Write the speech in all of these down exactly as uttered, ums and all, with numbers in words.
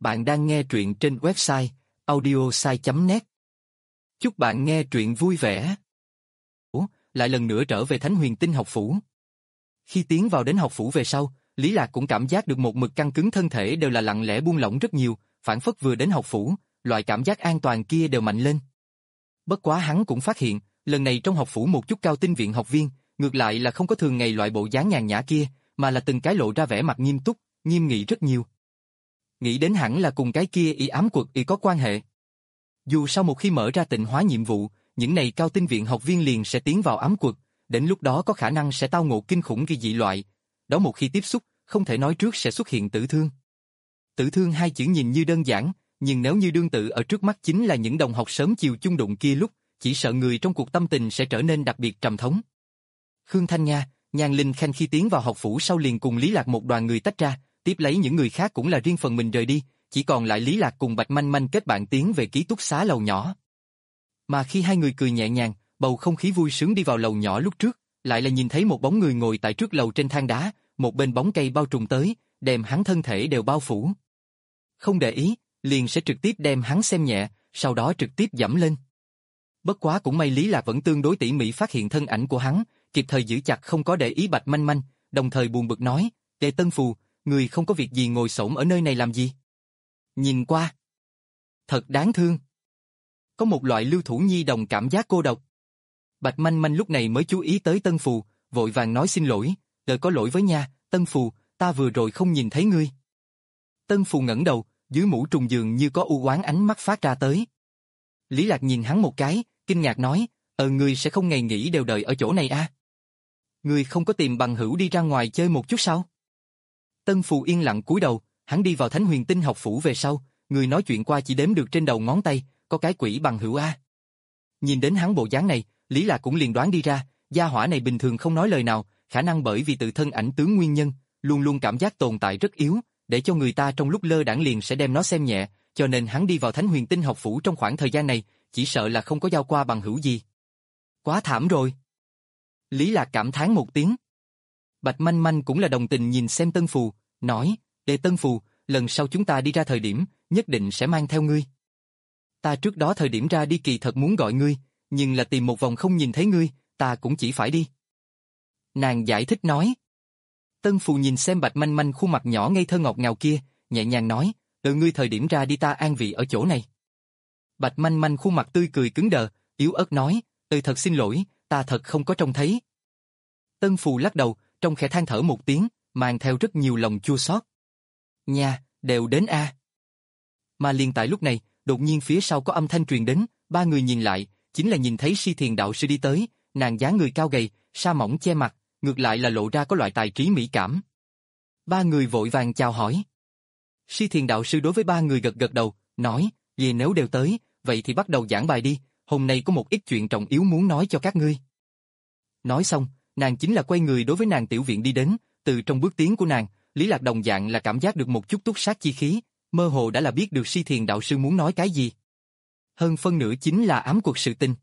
Bạn đang nghe truyện trên website audiosai chấm net. Chúc bạn nghe truyện vui vẻ. Ủa, lại lần nữa trở về Thánh Huyền Tinh học phủ. Khi tiến vào đến học phủ về sau, Lý Lạc cũng cảm giác được một mực căng cứng thân thể đều là lặng lẽ buông lỏng rất nhiều, phản phất vừa đến học phủ, loại cảm giác an toàn kia đều mạnh lên. Bất quá hắn cũng phát hiện, lần này trong học phủ một chút cao tinh viện học viên, ngược lại là không có thường ngày loại bộ dáng nhàn nhã kia, mà là từng cái lộ ra vẻ mặt nghiêm túc, nghiêm nghị rất nhiều. Nghĩ đến hẳn là cùng cái kia y ám quật y có quan hệ. Dù sao một khi mở ra tịnh hóa nhiệm vụ, những này cao tinh viện học viên liền sẽ tiến vào ám quật, đến lúc đó có khả năng sẽ tao ngộ kinh khủng kỳ dị loại. Đó một khi tiếp xúc, không thể nói trước sẽ xuất hiện tử thương. Tử thương hai chữ nhìn như đơn giản, nhưng nếu như đương tự ở trước mắt chính là những đồng học sớm chiều chung đụng kia lúc, chỉ sợ người trong cuộc tâm tình sẽ trở nên đặc biệt trầm thống. Khương Thanh Nga, Nhan Linh Khanh khi tiến vào học phủ sau liền cùng Lý Lạc một đoàn người tách ra, tiếp lấy những người khác cũng là riêng phần mình rời đi, chỉ còn lại Lý Lạc cùng Bạch Manh Manh kết bạn tiến về ký túc xá lầu nhỏ. Mà khi hai người cười nhẹ nhàng, bầu không khí vui sướng đi vào lầu nhỏ lúc trước, lại là nhìn thấy một bóng người ngồi tại trước lầu trên thang đá, một bên bóng cây bao trùm tới, đem hắn thân thể đều bao phủ. Không để ý, liền sẽ trực tiếp đem hắn xem nhẹ, sau đó trực tiếp dẫm lên. Bất quá cũng may Lý Lạc vẫn tương đối tỉ mỉ phát hiện thân ảnh của hắn, kịp thời giữ chặt không có để ý Bạch Manh Manh, đồng thời buồn bực nói, Tề Tân Phù, người không có việc gì ngồi xổm ở nơi này làm gì? Nhìn qua. Thật đáng thương. Có một loại lưu thủ nhi đồng cảm giác cô độc. Bạch Manh Manh lúc này mới chú ý tới Tân Phù, vội vàng nói xin lỗi, đời có lỗi với nha, Tân Phù, ta vừa rồi không nhìn thấy ngươi. Tân Phù ngẩng đầu, dưới mũ trùng dường như có u oán ánh mắt phát ra tới. Lý Lạc nhìn hắn một cái, kinh ngạc nói, ờ ngươi sẽ không ngày nghỉ đều đợi ở chỗ này à? Ngươi không có tìm bằng hữu đi ra ngoài chơi một chút sao? Tân Phù yên lặng cúi đầu, hắn đi vào Thánh Huyền Tinh học phủ về sau, người nói chuyện qua chỉ đếm được trên đầu ngón tay, có cái quỷ bằng hữu a. Nhìn đến hắn bộ dáng này, Lý Lạc cũng liền đoán đi ra, gia hỏa này bình thường không nói lời nào, khả năng bởi vì tự thân ảnh tướng nguyên nhân, luôn luôn cảm giác tồn tại rất yếu, để cho người ta trong lúc lơ đãng liền sẽ đem nó xem nhẹ, cho nên hắn đi vào Thánh Huyền Tinh học phủ trong khoảng thời gian này, chỉ sợ là không có giao qua bằng hữu gì. Quá thảm rồi. Lý Lạc cảm thán một tiếng. Bạch Manh Manh cũng là đồng tình nhìn xem Tân Phù, nói, Đề Tân Phù, lần sau chúng ta đi ra thời điểm, nhất định sẽ mang theo ngươi. Ta trước đó thời điểm ra đi kỳ thật muốn gọi ngươi, nhưng là tìm một vòng không nhìn thấy ngươi, ta cũng chỉ phải đi. Nàng giải thích nói. Tân Phù nhìn xem Bạch Manh Manh khuôn mặt nhỏ ngây thơ ngọt ngào kia, nhẹ nhàng nói, từ ngươi thời điểm ra đi ta an vị ở chỗ này. Bạch Manh Manh khuôn mặt tươi cười cứng đờ, yếu ớt nói, tôi thật xin lỗi, ta thật không có trông thấy. Tân Phù lắc đầu, trong khẽ than thở một tiếng, mang theo rất nhiều lòng chua xót. Nha, đều đến a. Mà liền tại lúc này, đột nhiên phía sau có âm thanh truyền đến, ba người nhìn lại, chính là nhìn thấy Si Thiền đạo sư đi tới, nàng dáng người cao gầy, sa mỏng che mặt, ngược lại là lộ ra có loại tài trí mỹ cảm. Ba người vội vàng chào hỏi. Si Thiền đạo sư đối với ba người gật gật đầu, nói, vì nếu đều tới, vậy thì bắt đầu giảng bài đi, hôm nay có một ít chuyện trọng yếu muốn nói cho các ngươi. Nói xong, nàng chính là quay người đối với nàng tiểu viện đi đến, từ trong bước tiến của nàng, Lý Lạc đồng dạng là cảm giác được một chút túc sát chi khí, mơ hồ đã là biết được Si Thiền đạo sư muốn nói cái gì. Hơn phân nửa chính là ám quật sự tình.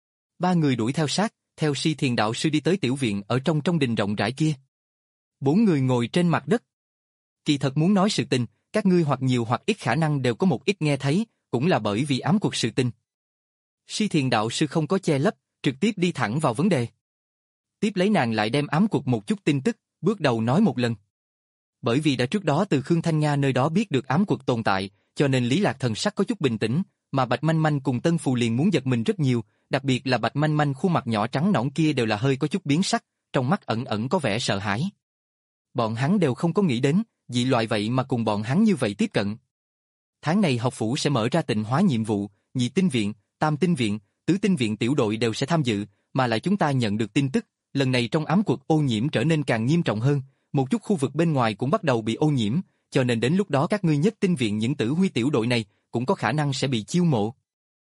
Ba người đuổi theo sát, theo Si Thiền đạo sư đi tới tiểu viện ở trong trong đình rộng rãi kia. Bốn người ngồi trên mặt đất. Kỳ thật muốn nói sự tình, các ngươi hoặc nhiều hoặc ít khả năng đều có một ít nghe thấy, cũng là bởi vì ám quật sự tình. Si Thiền đạo sư không có che lấp, trực tiếp đi thẳng vào vấn đề. Tiếp lấy nàng lại đem ám quật một chút tin tức, bước đầu nói một lần. Bởi vì đã trước đó từ Khương Thanh Nga nơi đó biết được ám quật tồn tại, cho nên Lý Lạc thần sắc có chút bình tĩnh, mà Bạch Manh Manh cùng Tân Phù liền muốn giật mình rất nhiều, đặc biệt là Bạch Manh Manh khuôn mặt nhỏ trắng nõn kia đều là hơi có chút biến sắc, trong mắt ẩn ẩn có vẻ sợ hãi. Bọn hắn đều không có nghĩ đến, dị loại vậy mà cùng bọn hắn như vậy tiếp cận. Tháng này học phủ sẽ mở ra tịnh hóa nhiệm vụ, nhị tinh viện, tam tinh viện, tứ tinh viện tiểu đội đều sẽ tham dự, mà lại chúng ta nhận được tin tức, lần này trong ám quật ô nhiễm trở nên càng nghiêm trọng hơn, một chút khu vực bên ngoài cũng bắt đầu bị ô nhiễm, cho nên đến lúc đó các ngươi nhất tinh viện những tử huy tiểu đội này cũng có khả năng sẽ bị chiêu mộ.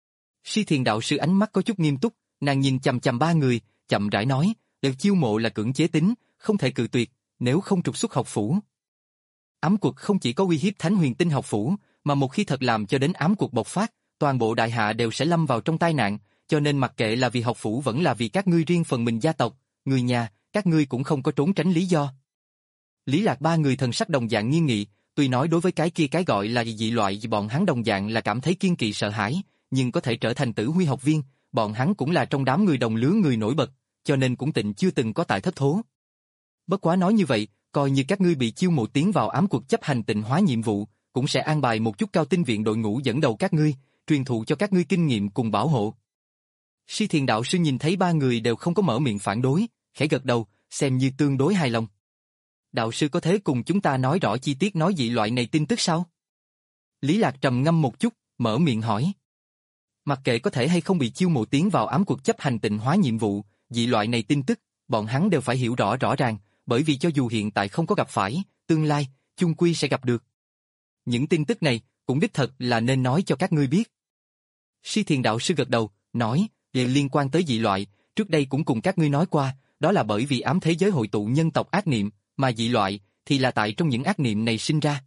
Si Thiền đạo sư ánh mắt có chút nghiêm túc, nàng nhìn chằm chằm ba người, chậm rãi nói, đợt chiêu mộ là cưỡng chế tính, không thể cự tuyệt, nếu không trục xuất học phủ. Ám quật không chỉ có uy hiếp Thánh Huyền Tinh học phủ, mà một khi thật làm cho đến ám quật bộc phát, toàn bộ đại hạ đều sẽ lâm vào trong tai nạn, cho nên mặc kệ là vì học phủ vẫn là vì các ngươi riêng phần mình gia tộc, người nhà, các ngươi cũng không có trốn tránh lý do. Lý Lạc ba người thần sắc đồng dạng nghiêm nghị, tuy nói đối với cái kia cái gọi là dị loại gì bọn hắn đồng dạng là cảm thấy kiên kỵ sợ hãi, nhưng có thể trở thành tử huy học viên, bọn hắn cũng là trong đám người đồng lứa người nổi bật, cho nên cũng tịnh chưa từng có tại thất thố. Bất quá nói như vậy, coi như các ngươi bị chiêu mộ tiến vào ám cuộc chấp hành tịnh hóa nhiệm vụ, cũng sẽ an bài một chút cao tinh viện đội ngũ dẫn đầu các ngươi, truyền thụ cho các ngươi kinh nghiệm cùng bảo hộ. Si Thiền đạo sư nhìn thấy ba người đều không có mở miệng phản đối, khẽ gật đầu, xem như tương đối hài lòng. Đạo sư có thể cùng chúng ta nói rõ chi tiết nói dị loại này tin tức sao? Lý Lạc trầm ngâm một chút, mở miệng hỏi. Mặc kệ có thể hay không bị chiêu mộ tiến vào ám cuộc chấp hành tịnh hóa nhiệm vụ, dị loại này tin tức, bọn hắn đều phải hiểu rõ rõ ràng, bởi vì cho dù hiện tại không có gặp phải, tương lai, chung quy sẽ gặp được. Những tin tức này, cũng đích thật là nên nói cho các ngươi biết. Si Thiền đạo sư gật đầu, nói, về liên quan tới dị loại, trước đây cũng cùng các ngươi nói qua, đó là bởi vì ám thế giới hội tụ nhân tộc ác niệm, mà dị loại, thì là tại trong những ác niệm này sinh ra.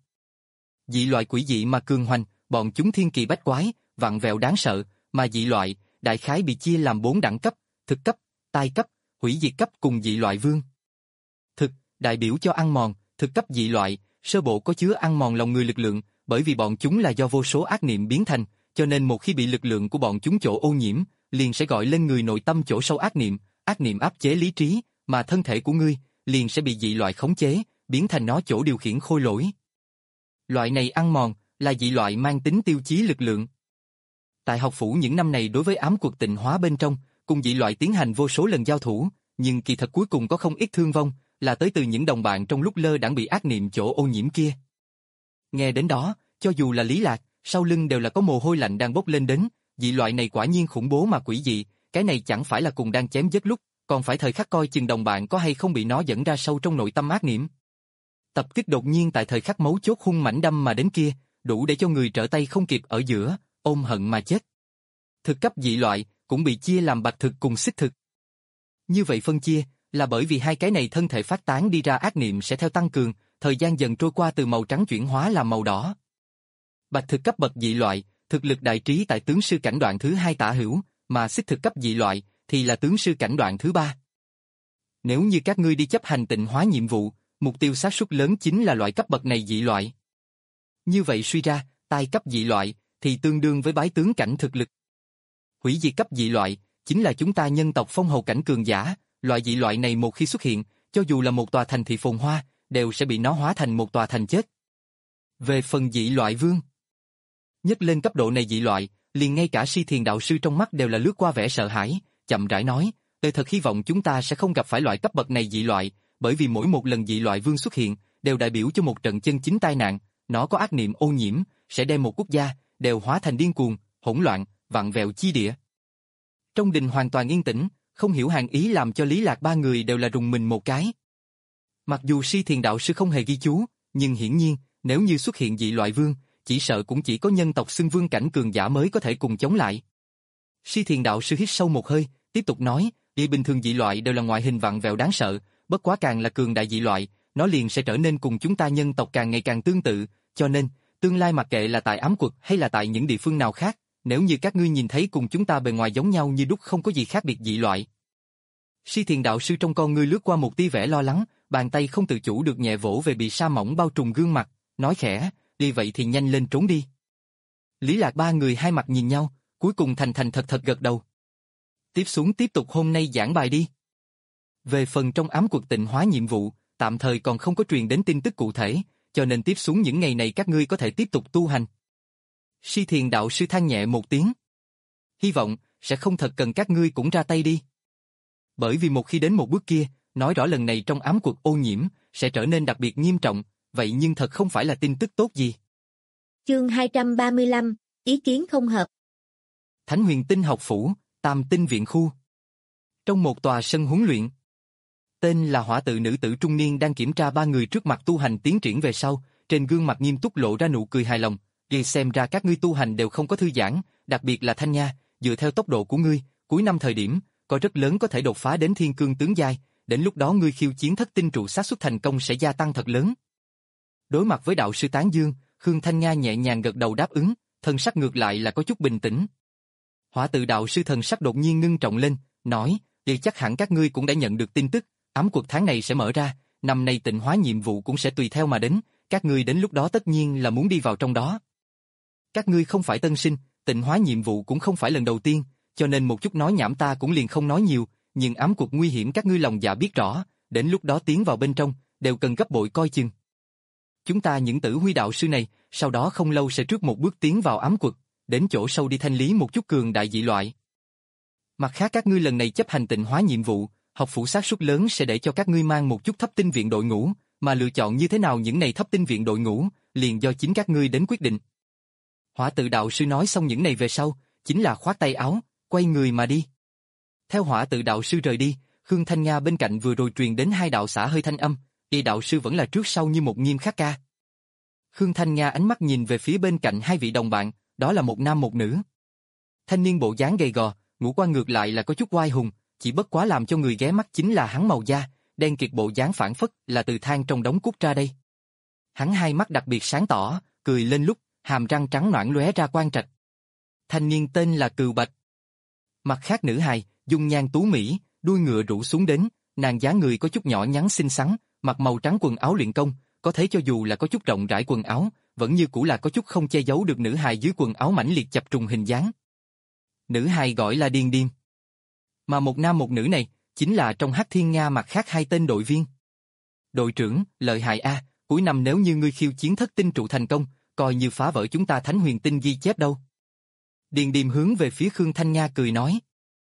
Dị loại quỷ dị mà cường hoành, bọn chúng thiên kỳ bách quái, vặn vẹo đáng sợ, mà dị loại, đại khái bị chia làm bốn đẳng cấp, thực cấp, tai cấp, hủy diệt cấp cùng dị loại vương. Thực, đại biểu cho ăn mòn, thực cấp dị loại, sơ bộ có chứa ăn mòn lòng người lực lượng, bởi vì bọn chúng là do vô số ác niệm biến thành, cho nên một khi bị lực lượng của bọn chúng chỗ ô nhiễm, liền sẽ gọi lên người nội tâm chỗ sâu ác niệm, ác niệm áp chế lý trí, mà thân thể của ngươi liền sẽ bị dị loại khống chế, biến thành nó chỗ điều khiển khôi lỗi. Loại này ăn mòn là dị loại mang tính tiêu chí lực lượng. Tại học phủ những năm này đối với ám cuộc tịnh hóa bên trong, cùng dị loại tiến hành vô số lần giao thủ, nhưng kỳ thật cuối cùng có không ít thương vong, là tới từ những đồng bạn trong lúc lơ đãng bị ác niệm chỗ ô nhiễm kia. Nghe đến đó, cho dù là Lý Lạc, sau lưng đều là có mồ hôi lạnh đang bốc lên đến, dị loại này quả nhiên khủng bố mà quỷ dị, cái này chẳng phải là cùng đang chém giết lúc, còn phải thời khắc coi chừng đồng bạn có hay không bị nó dẫn ra sâu trong nội tâm ác niệm. Tập kích đột nhiên tại thời khắc mấu chốt hung mãnh đâm mà đến kia, đủ để cho người trở tay không kịp ở giữa, ôm hận mà chết. Thực cấp dị loại cũng bị chia làm bạch thực cùng xích thực. Như vậy phân chia là bởi vì hai cái này thân thể phát tán đi ra ác niệm sẽ theo tăng cường, thời gian dần trôi qua từ màu trắng chuyển hóa làm màu đỏ. Bạch thực cấp bậc dị loại, thực lực đại trí tại tướng sư cảnh đoạn thứ hai tả hữu, mà xích thực cấp dị loại thì là tướng sư cảnh đoạn thứ ba. Nếu như các ngươi đi chấp hành tịnh hóa nhiệm vụ, mục tiêu xác suất lớn chính là loại cấp bậc này dị loại. Như vậy suy ra, tai cấp dị loại thì tương đương với bái tướng cảnh thực lực. Hủy diệt cấp dị loại chính là chúng ta nhân tộc phong hầu cảnh cường giả, loại dị loại này một khi xuất hiện, cho dù là một tòa thành thị phồn hoa, đều sẽ bị nó hóa thành một tòa thành chết. Về phần dị loại vương, nhất lên cấp độ này dị loại, liền ngay cả Si Thiền đạo sư trong mắt đều là lướt qua vẻ sợ hãi, chậm rãi nói, tôi thật hy vọng chúng ta sẽ không gặp phải loại cấp bậc này dị loại, bởi vì mỗi một lần dị loại vương xuất hiện, đều đại biểu cho một trận chân chính tai nạn, nó có ác niệm ô nhiễm, sẽ đem một quốc gia đều hóa thành điên cuồng, hỗn loạn, vặn vẹo chi địa. Trong đình hoàn toàn yên tĩnh, không hiểu hàng ý làm cho Lý Lạc ba người đều là rùng mình một cái. Mặc dù Si Thiền đạo sư không hề ghi chú, nhưng hiển nhiên, nếu như xuất hiện dị loại vương, chỉ sợ cũng chỉ có nhân tộc xưng vương cảnh cường giả mới có thể cùng chống lại. Si Thiền đạo sư hít sâu một hơi, tiếp tục nói, vì bình thường dị loại đều là ngoại hình vặn vẹo đáng sợ, bất quá càng là cường đại dị loại, nó liền sẽ trở nên cùng chúng ta nhân tộc càng ngày càng tương tự, cho nên, tương lai mặc kệ là tại ám quật hay là tại những địa phương nào khác, nếu như các ngươi nhìn thấy cùng chúng ta bề ngoài giống nhau như đúc không có gì khác biệt dị loại. Si Thiền đạo sư trong con ngươi lướt qua một tia vẻ lo lắng, bàn tay không tự chủ được nhẹ vỗ về bị sa mỏng bao trùm gương mặt, nói khẽ, đi vậy thì nhanh lên trốn đi. Lý Lạc ba người hai mặt nhìn nhau, cuối cùng thành thành thật thật gật đầu. Tiếp xuống tiếp tục hôm nay giảng bài đi. Về phần trong ám cuộc tịnh hóa nhiệm vụ, tạm thời còn không có truyền đến tin tức cụ thể, cho nên tiếp xuống những ngày này các ngươi có thể tiếp tục tu hành. Si Thiền đạo sư than nhẹ một tiếng. Hy vọng, sẽ không thật cần các ngươi cũng ra tay đi. Bởi vì một khi đến một bước kia, nói rõ lần này trong ám cuộc ô nhiễm, sẽ trở nên đặc biệt nghiêm trọng, vậy nhưng thật không phải là tin tức tốt gì. Chương hai trăm ba mươi lăm, ý kiến không hợp. Thánh Huyền Tinh học phủ, Tam Tinh viện khu. Trong một tòa sân huấn luyện, tên là Hỏa Tự nữ tử trung niên đang kiểm tra ba người trước mặt tu hành tiến triển về sau, trên gương mặt nghiêm túc lộ ra nụ cười hài lòng, "Vì xem ra các ngươi tu hành đều không có thư giãn, đặc biệt là Thanh Nha, dựa theo tốc độ của ngươi, cuối năm thời điểm, có rất lớn có thể đột phá đến thiên cương tướng giai, đến lúc đó ngươi khiêu chiến thất tinh trụ xác suất thành công sẽ gia tăng thật lớn." Đối mặt với đạo sư tán dương, Khương Thanh Nga nhẹ nhàng gật đầu đáp ứng, thần sắc ngược lại là có chút bình tĩnh. Hỏa Tự đạo sư thần sắc đột nhiên ngưng trọng lên, nói, "Vì chắc hẳn các ngươi cũng đã nhận được tin tức, ám cuộc tháng này sẽ mở ra, năm nay tịnh hóa nhiệm vụ cũng sẽ tùy theo mà đến, các ngươi đến lúc đó tất nhiên là muốn đi vào trong đó. Các ngươi không phải tân sinh, tịnh hóa nhiệm vụ cũng không phải lần đầu tiên, cho nên một chút nói nhảm ta cũng liền không nói nhiều, nhưng ám cuộc nguy hiểm các ngươi lòng dạ biết rõ, đến lúc đó tiến vào bên trong, đều cần gấp bội coi chừng. Chúng ta những tử huy đạo sư này, sau đó không lâu sẽ trước một bước tiến vào ám quật, đến chỗ sâu đi thanh lý một chút cường đại dị loại. Mặt khác các ngươi lần này chấp hành tịnh hóa nhiệm vụ, học phủ xác suất lớn sẽ để cho các ngươi mang một chút thấp tinh viện đội ngũ, mà lựa chọn như thế nào những này thấp tinh viện đội ngũ, liền do chính các ngươi đến quyết định. Hỏa tự đạo sư nói xong những này về sau, chính là khoát tay áo, quay người mà đi. Theo hỏa tự đạo sư rời đi, Khương Thanh Nga bên cạnh vừa rồi truyền đến hai đạo xả hơi thanh âm, y đạo sư vẫn là trước sau như một nghiêm khắc ca. Khương Thanh Nga ánh mắt nhìn về phía bên cạnh hai vị đồng bạn, đó là một nam một nữ. Thanh niên bộ dáng gầy gò, ngũ quan ngược lại là có chút oai hùng, chỉ bất quá làm cho người ghé mắt chính là hắn màu da, đen kịt bộ dáng phản phất là từ than trong đống cút ra đây. Hắn hai mắt đặc biệt sáng tỏ, cười lên lúc, hàm răng trắng nõn lóe ra quang trạch. Thanh niên tên là Cừu Bạch. Mặt khác nữ hài, dung nhan tú mỹ, đuôi ngựa rũ xuống đến, nàng dáng người có chút nhỏ nhắn xinh xắn, mặc màu trắng quần áo luyện công, có thể cho dù là có chút rộng rãi quần áo, vẫn như cũ là có chút không che giấu được nữ hài dưới quần áo mãnh liệt chập trùng hình dáng. Nữ hài gọi là Điền Điềm. Mà một nam một nữ này, chính là trong Hắc Thiên Nga mặt khác hai tên đội viên. Đội trưởng, lợi hại a, cuối năm nếu như ngươi khiêu chiến thất tinh trụ thành công, coi như phá vỡ chúng ta Thánh Huyền Tinh ghi chép đâu. Điền Điềm hướng về phía Khương Thanh Nga cười nói.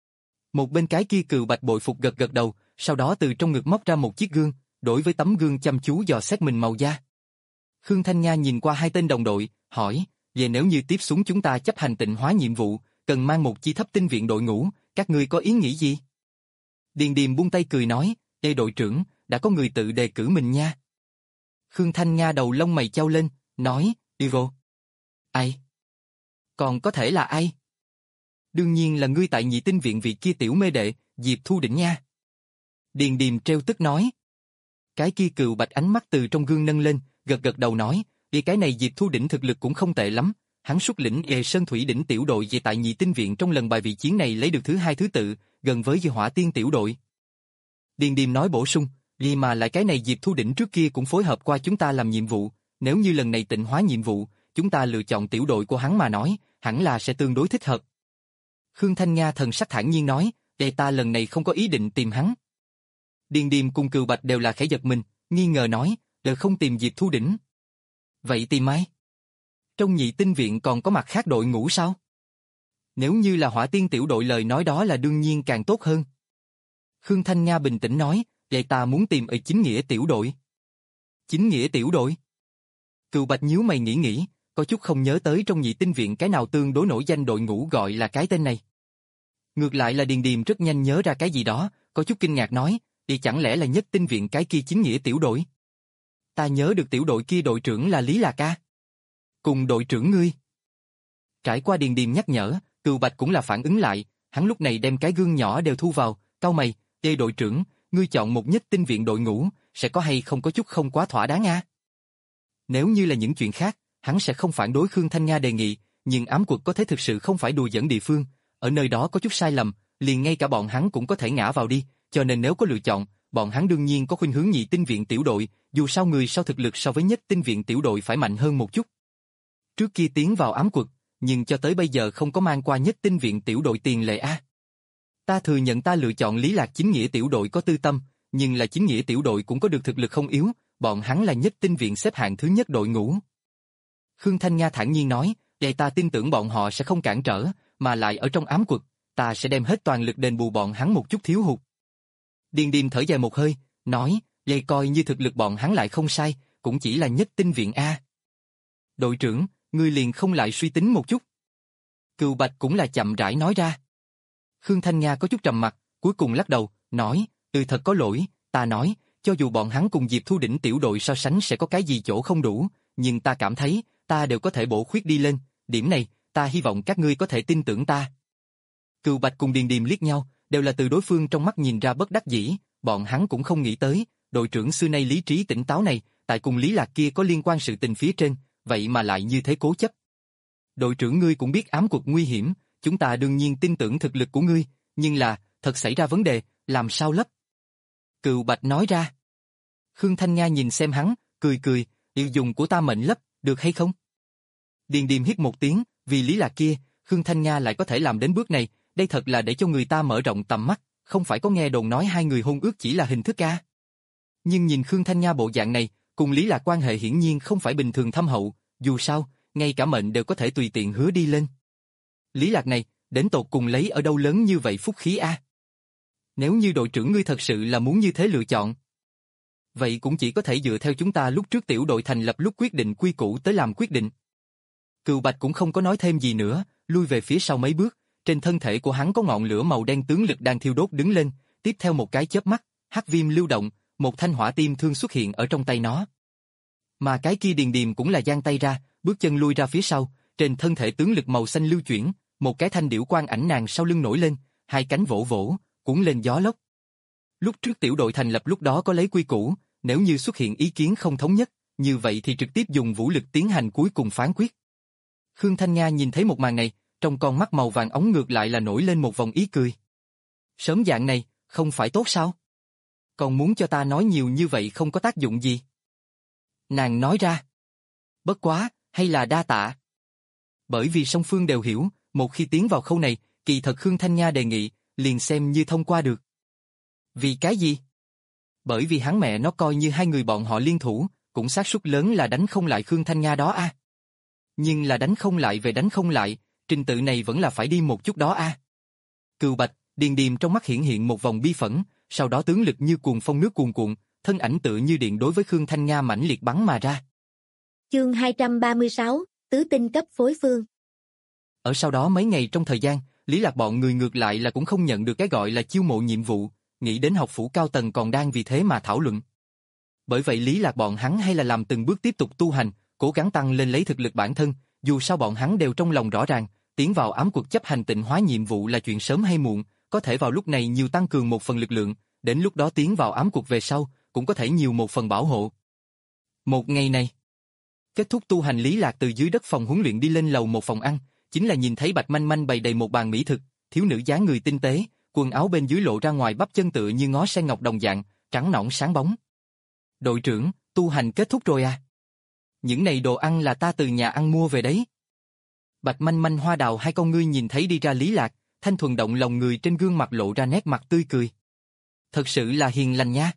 Một bên cái kia Cừu Bạch bội phục gật gật đầu, sau đó từ trong ngực móc ra một chiếc gương, đối với tấm gương chăm chú dò xét mình màu da. Khương Thanh Nga nhìn qua hai tên đồng đội, hỏi, về nếu như tiếp xuống chúng ta chấp hành tịnh hóa nhiệm vụ, cần mang một chi thấp tinh viện đội ngũ, các ngươi có ý nghĩ gì? Điền Điềm buông tay cười nói, ê đội trưởng, đã có người tự đề cử mình nha. Khương Thanh Nga đầu lông mày chau lên, nói, Iro. Ai? Còn có thể là ai? Đương nhiên là ngươi tại nhị tinh viện vị kia tiểu mê đệ, Diệp Thu Đỉnh nha. Điền Điềm treo tức nói. Cái kia Cừu Bạch ánh mắt từ trong gương nâng lên, gật gật đầu nói, vì cái này Diệp Thu Đỉnh thực lực cũng không tệ lắm, hắn xuất lĩnh Ê Sơn Thủy Đỉnh tiểu đội về tại nhị tinh viện trong lần bài vị chiến này lấy được thứ hai thứ tự, gần với Hỏa Tiên tiểu đội. Điền Điềm nói bổ sung, vì mà lại cái này Diệp Thu Đỉnh trước kia cũng phối hợp qua chúng ta làm nhiệm vụ, nếu như lần này tịnh hóa nhiệm vụ, chúng ta lựa chọn tiểu đội của hắn mà nói, hẳn là sẽ tương đối thích hợp. Khương Thanh Nga thần sắc thản nhiên nói, để ta lần này không có ý định tìm hắn. Điền Điềm cùng Cừu Bạch đều là khẽ giật mình, nghi ngờ nói, đều không tìm Diệp Thu Đỉnh. Vậy tìm ai? Trong nhị tinh viện còn có mặt khác đội ngũ sao? Nếu như là Hỏa Tiên tiểu đội lời nói đó là đương nhiên càng tốt hơn. Khương Thanh Nga bình tĩnh nói, vậy ta muốn tìm ở chính nghĩa tiểu đội. Chính nghĩa tiểu đội? Cừu Bạch nhíu mày nghĩ nghĩ, có chút không nhớ tới trong nhị tinh viện cái nào tương đối nổi danh đội ngũ gọi là cái tên này. Ngược lại là Điền Điềm rất nhanh nhớ ra cái gì đó, có chút kinh ngạc nói, thì chẳng lẽ là nhất tinh viện cái kia chính nghĩa tiểu đội? Ta nhớ được tiểu đội kia đội trưởng là Lý Lạc Ca. Cùng đội trưởng ngươi. Trải qua Điền Điềm nhắc nhở, Cừu Bạch cũng là phản ứng lại, hắn lúc này đem cái gương nhỏ đều thu vào, cau mày, "Ê đội trưởng, ngươi chọn một nhất tinh viện đội ngũ, sẽ có hay không có chút không quá thỏa đáng a?" Nếu như là những chuyện khác, hắn sẽ không phản đối Khương Thanh Nga đề nghị, nhưng ám quật có thể thực sự không phải đùa giỡn địa phương, ở nơi đó có chút sai lầm, liền ngay cả bọn hắn cũng có thể ngã vào đi, cho nên nếu có lựa chọn, bọn hắn đương nhiên có khuynh hướng nhị tinh viện tiểu đội, dù sao người sau thực lực so với nhất tinh viện tiểu đội phải mạnh hơn một chút. Trước kia tiến vào ám quật, nhưng cho tới bây giờ không có mang qua nhất tinh viện tiểu đội tiền lệ a. Ta thừa nhận ta lựa chọn Lý Lạc chính nghĩa tiểu đội có tư tâm, nhưng là chính nghĩa tiểu đội cũng có được thực lực không yếu, bọn hắn là nhất tinh viện xếp hạng thứ nhất đội ngũ. Khương Thanh Nga thản nhiên nói, vậy ta tin tưởng bọn họ sẽ không cản trở, mà lại ở trong ám quật, ta sẽ đem hết toàn lực đền bù bọn hắn một chút thiếu hụt. Điền Điềm thở dài một hơi, nói, vậy coi như thực lực bọn hắn lại không sai, cũng chỉ là nhất tinh viện A. Đội trưởng, ngươi liền không lại suy tính một chút. Cừu Bạch cũng là chậm rãi nói ra. Khương Thanh Nga có chút trầm mặt, cuối cùng lắc đầu, nói, ừ thật có lỗi, ta nói, cho dù bọn hắn cùng Diệp Thu Đỉnh tiểu đội so sánh sẽ có cái gì chỗ không đủ, nhưng ta cảm thấy, ta đều có thể bổ khuyết đi lên, điểm này, ta hy vọng các ngươi có thể tin tưởng ta. Cừu Bạch cùng Điền Điềm liếc nhau, đều là từ đối phương trong mắt nhìn ra bất đắc dĩ, bọn hắn cũng không nghĩ tới, đội trưởng xưa nay lý trí tỉnh táo này, tại cùng Lý Lạc kia có liên quan sự tình phía trên, vậy mà lại như thế cố chấp. Đội trưởng ngươi cũng biết ám cuộc nguy hiểm, chúng ta đương nhiên tin tưởng thực lực của ngươi, nhưng là, thật xảy ra vấn đề, làm sao lấp? Cừu Bạch nói ra. Khương Thanh Nga nhìn xem hắn, cười cười, yêu dùng của ta mệnh lấp, được hay không? Điền Điềm hít một tiếng, vì Lý Lạc kia, Khương Thanh Nga lại có thể làm đến bước này, đây thật là để cho người ta mở rộng tầm mắt, không phải có nghe đồn nói hai người hôn ước chỉ là hình thức a. Nhưng nhìn Khương Thanh Nga bộ dạng này, cùng Lý Lạc quan hệ hiển nhiên không phải bình thường thâm hậu, dù sao, ngay cả mệnh đều có thể tùy tiện hứa đi lên. Lý Lạc này, đến tột cùng lấy ở đâu lớn như vậy phúc khí a? Nếu như đội trưởng ngươi thật sự là muốn như thế lựa chọn, vậy cũng chỉ có thể dựa theo chúng ta lúc trước tiểu đội thành lập lúc quyết định quy củ tới làm quyết định. Cừu Bạch cũng không có nói thêm gì nữa, lui về phía sau mấy bước, trên thân thể của hắn có ngọn lửa màu đen tướng lực đang thiêu đốt đứng lên, tiếp theo một cái chớp mắt, hắc viêm lưu động, một thanh hỏa tiêm thương xuất hiện ở trong tay nó. Mà cái kia Điền Điềm cũng là giang tay ra, bước chân lui ra phía sau, trên thân thể tướng lực màu xanh lưu chuyển, một cái thanh điểu quang ảnh nàng sau lưng nổi lên, hai cánh vỗ vỗ, cuốn lên gió lốc. Lúc trước tiểu đội thành lập lúc đó có lấy quy củ, nếu như xuất hiện ý kiến không thống nhất, như vậy thì trực tiếp dùng vũ lực tiến hành cuối cùng phán quyết. Khương Thanh Nga nhìn thấy một màn này, trong con mắt màu vàng ống ngược lại là nổi lên một vòng ý cười. Sớm dạng này, không phải tốt sao? Còn muốn cho ta nói nhiều như vậy không có tác dụng gì? Nàng nói ra. Bất quá, hay là đa tạ. Bởi vì song phương đều hiểu, một khi tiến vào khâu này, kỳ thật Khương Thanh Nga đề nghị, liền xem như thông qua được. Vì cái gì? Bởi vì hắn mẹ nó coi như hai người bọn họ liên thủ, cũng xác suất lớn là đánh không lại Khương Thanh Nga đó a. Nhưng là đánh không lại về đánh không lại, trình tự này vẫn là phải đi một chút đó a. Cừu Bạch, Điền Điềm trong mắt hiện hiện một vòng bi phẫn, sau đó tướng lực như cuồng phong nước cuồn cuộn, thân ảnh tựa như điện đối với Khương Thanh Nga mãnh liệt bắn mà ra. Chương hai trăm ba mươi sáu, tứ tinh cấp phối phương. Ở sau đó mấy ngày trong thời gian, Lý Lạc bọn người ngược lại là cũng không nhận được cái gọi là chiêu mộ nhiệm vụ, nghĩ đến học phủ cao tầng còn đang vì thế mà thảo luận. Bởi vậy Lý Lạc bọn hắn hay là làm từng bước tiếp tục tu hành, cố gắng tăng lên lấy thực lực bản thân, dù sao bọn hắn đều trong lòng rõ ràng, tiến vào ám cuộc chấp hành tịnh hóa nhiệm vụ là chuyện sớm hay muộn, có thể vào lúc này nhiều tăng cường một phần lực lượng, đến lúc đó tiến vào ám cuộc về sau, cũng có thể nhiều một phần bảo hộ. Một ngày này, kết thúc tu hành Lý Lạc từ dưới đất phòng huấn luyện đi lên lầu một phòng ăn, chính là nhìn thấy Bạch Manh Manh bày đầy một bàn mỹ thực, thiếu nữ dáng người tinh tế, quần áo bên dưới lộ ra ngoài bắp chân tựa như ngó sen ngọc đồng dạng, trắng nõn sáng bóng. Đội trưởng, tu hành kết thúc rồi à? Những này đồ ăn là ta từ nhà ăn mua về đấy. Bạch Manh Manh hoa đào hai con ngươi nhìn thấy đi ra Lý Lạc, thanh thuần động lòng người trên gương mặt lộ ra nét mặt tươi cười. Thật sự là hiền lành nha.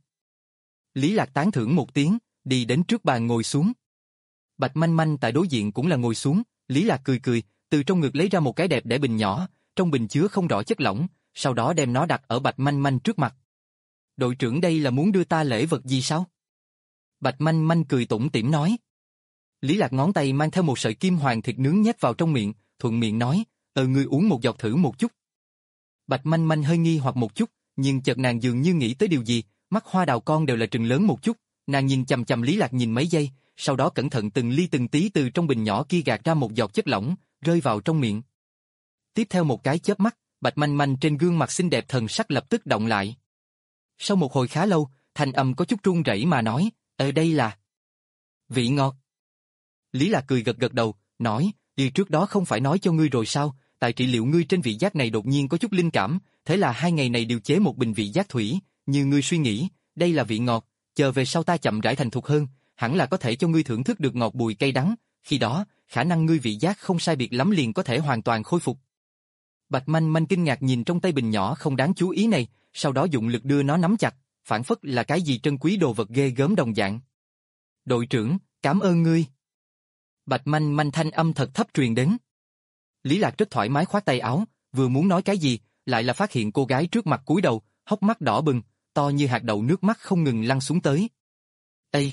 Lý Lạc tán thưởng một tiếng, đi đến trước bàn ngồi xuống. Bạch Manh Manh tại đối diện cũng là ngồi xuống, Lý Lạc cười cười, từ trong ngực lấy ra một cái đẹp để bình nhỏ, trong bình chứa không rõ chất lỏng, sau đó đem nó đặt ở Bạch Manh Manh trước mặt. Đội trưởng đây là muốn đưa ta lễ vật gì sao? Bạch Manh Manh cười tủm tỉm nói. Lý Lạc ngón tay mang theo một sợi kim hoàng thịt nướng nhét vào trong miệng, thuận miệng nói, ờ ngươi uống một giọt thử một chút. Bạch Manh Manh hơi nghi hoặc một chút, nhưng chợt nàng dường như nghĩ tới điều gì, mắt hoa đào con đều là trừng lớn một chút, nàng nhìn chằm chằm Lý Lạc nhìn mấy giây, sau đó cẩn thận từng ly từng tí từ trong bình nhỏ kia gạt ra một giọt chất lỏng, rơi vào trong miệng. Tiếp theo một cái chớp mắt, Bạch Manh Manh trên gương mặt xinh đẹp thần sắc lập tức động lại. Sau một hồi khá lâu, thanh âm có chút run rẩy mà nói, ở đây là vị ngọt. Lý Lạc cười gật gật đầu, nói, đi trước đó không phải nói cho ngươi rồi sao, tại trị liệu ngươi trên vị giác này đột nhiên có chút linh cảm, thế là hai ngày này điều chế một bình vị giác thủy, như ngươi suy nghĩ, đây là vị ngọt, chờ về sau ta chậm rãi thành thục hơn, hẳn là có thể cho ngươi thưởng thức được ngọt bùi cay đắng, khi đó, khả năng ngươi vị giác không sai biệt lắm liền có thể hoàn toàn khôi phục. Bạch Manh Manh kinh ngạc nhìn trong tay bình nhỏ không đáng chú ý này, sau đó dụng lực đưa nó nắm chặt, phản phất là cái gì trân quý đồ vật ghê gớm đồng dạng. Đội trưởng, cảm ơn ngươi. Bạch Manh Manh thanh âm thật thấp truyền đến. Lý Lạc rất thoải mái khoát tay áo, vừa muốn nói cái gì, lại là phát hiện cô gái trước mặt cúi đầu, hốc mắt đỏ bừng, to như hạt đậu nước mắt không ngừng lăn xuống tới. Ê!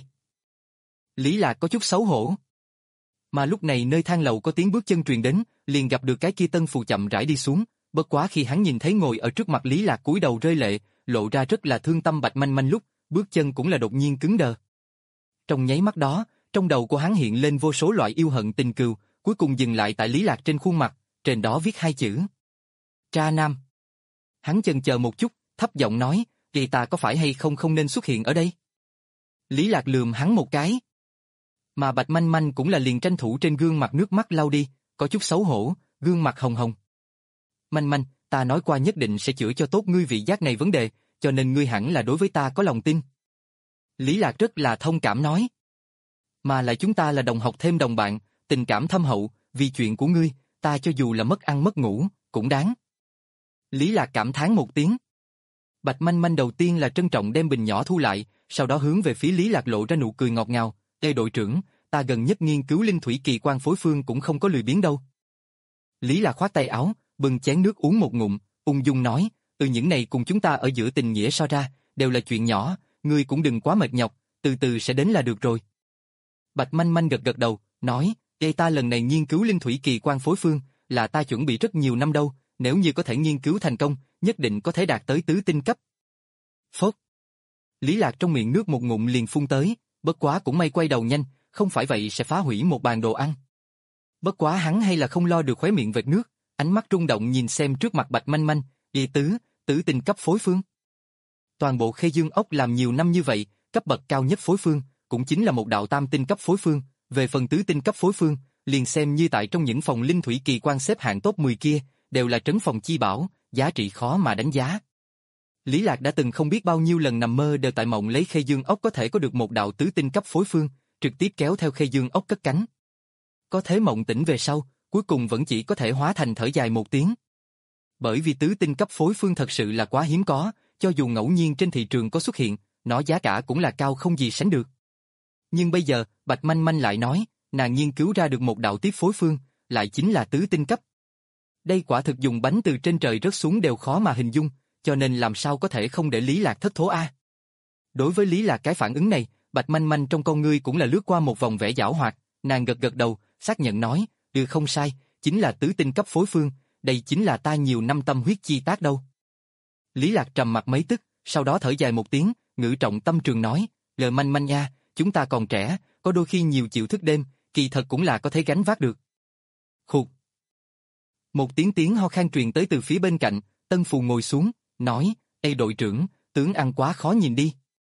Lý Lạc có chút xấu hổ. Mà lúc này nơi thang lầu có tiếng bước chân truyền đến, liền gặp được cái kia tân phù chậm rãi đi xuống, bất quá khi hắn nhìn thấy ngồi ở trước mặt Lý Lạc cúi đầu rơi lệ, lộ ra rất là thương tâm Bạch Manh Manh lúc, bước chân cũng là đột nhiên cứng đờ. Trong nháy mắt đó, trong đầu của hắn hiện lên vô số loại yêu hận tình cừu, cuối cùng dừng lại tại Lý Lạc trên khuôn mặt, trên đó viết hai chữ. Tra nam. Hắn chần chờ một chút, thấp giọng nói, kỳ ta có phải hay không không nên xuất hiện ở đây? Lý Lạc lườm hắn một cái. Mà Bạch Manh Manh cũng là liền tranh thủ trên gương mặt nước mắt lau đi, có chút xấu hổ, gương mặt hồng hồng. Manh Manh, ta nói qua nhất định sẽ chữa cho tốt ngươi vị giác này vấn đề, cho nên ngươi hẳn là đối với ta có lòng tin. Lý Lạc rất là thông cảm nói. Mà lại chúng ta là đồng học thêm đồng bạn, tình cảm thâm hậu, vì chuyện của ngươi, ta cho dù là mất ăn mất ngủ, cũng đáng. Lý Lạc cảm thán một tiếng. Bạch Manh Manh đầu tiên là trân trọng đem bình nhỏ thu lại, sau đó hướng về phía Lý Lạc lộ ra nụ cười ngọt ngào. Ê đội trưởng, ta gần nhất nghiên cứu linh thủy kỳ quan phối phương cũng không có lười biếng đâu. Lý Lạc khoát tay áo, bưng chén nước uống một ngụm, ung dung nói, từ những này cùng chúng ta ở giữa tình nghĩa so ra, đều là chuyện nhỏ, ngươi cũng đừng quá mệt nhọc, từ từ sẽ đến là được rồi. Bạch Manh Manh gật gật đầu, nói, Ê ta lần này nghiên cứu linh thủy kỳ quan phối phương, là ta chuẩn bị rất nhiều năm đâu, nếu như có thể nghiên cứu thành công, nhất định có thể đạt tới tứ tinh cấp. Phốt. Lý Lạc trong miệng nước một ngụm liền phun tới, bất quá cũng may quay đầu nhanh, không phải vậy sẽ phá hủy một bàn đồ ăn. Bất quá hắn hay là không lo được khóe miệng vệt nước, ánh mắt rung động nhìn xem trước mặt Bạch Manh Manh, y tứ, tứ tinh cấp phối phương. Toàn bộ Khê Dương ốc làm nhiều năm như vậy, cấp bậc cao nhất phối phương, cũng chính là một đạo tam tinh cấp phối phương, về phần tứ tinh cấp phối phương, liền xem như tại trong những phòng linh thủy kỳ quan xếp hạng top mười kia, đều là trấn phòng chi bảo, giá trị khó mà đánh giá. Lý Lạc đã từng không biết bao nhiêu lần nằm mơ đều tại mộng lấy Khê Dương ốc có thể có được một đạo tứ tinh cấp phối phương, trực tiếp kéo theo Khê Dương ốc cất cánh. Có thế mộng tỉnh về sau, cuối cùng vẫn chỉ có thể hóa thành thở dài một tiếng. Bởi vì tứ tinh cấp phối phương thật sự là quá hiếm có, cho dù ngẫu nhiên trên thị trường có xuất hiện, nó giá cả cũng là cao không gì sánh được. Nhưng bây giờ, Bạch Manh Manh lại nói, nàng nghiên cứu ra được một đạo tiếp phối phương, lại chính là tứ tinh cấp. Đây quả thực dùng bánh từ trên trời rớt xuống đều khó mà hình dung, cho nên làm sao có thể không để Lý Lạc thất thố a. Đối với Lý Lạc cái phản ứng này, Bạch Manh Manh trong con ngươi cũng là lướt qua một vòng vẻ giảo hoạt, nàng gật gật đầu, xác nhận nói, được không sai, chính là tứ tinh cấp phối phương, đây chính là ta nhiều năm tâm huyết chi tác đâu. Lý Lạc trầm mặt mấy tức, sau đó thở dài một tiếng, ngữ trọng tâm trường nói, Lờ Manh Manh nha, chúng ta còn trẻ, có đôi khi nhiều chịu thức đêm, kỳ thật cũng là có thể gánh vác được. Khục. Một tiếng tiếng ho khan truyền tới từ phía bên cạnh, Tân Phù ngồi xuống, nói, Ê đội trưởng, tướng ăn quá khó nhìn đi.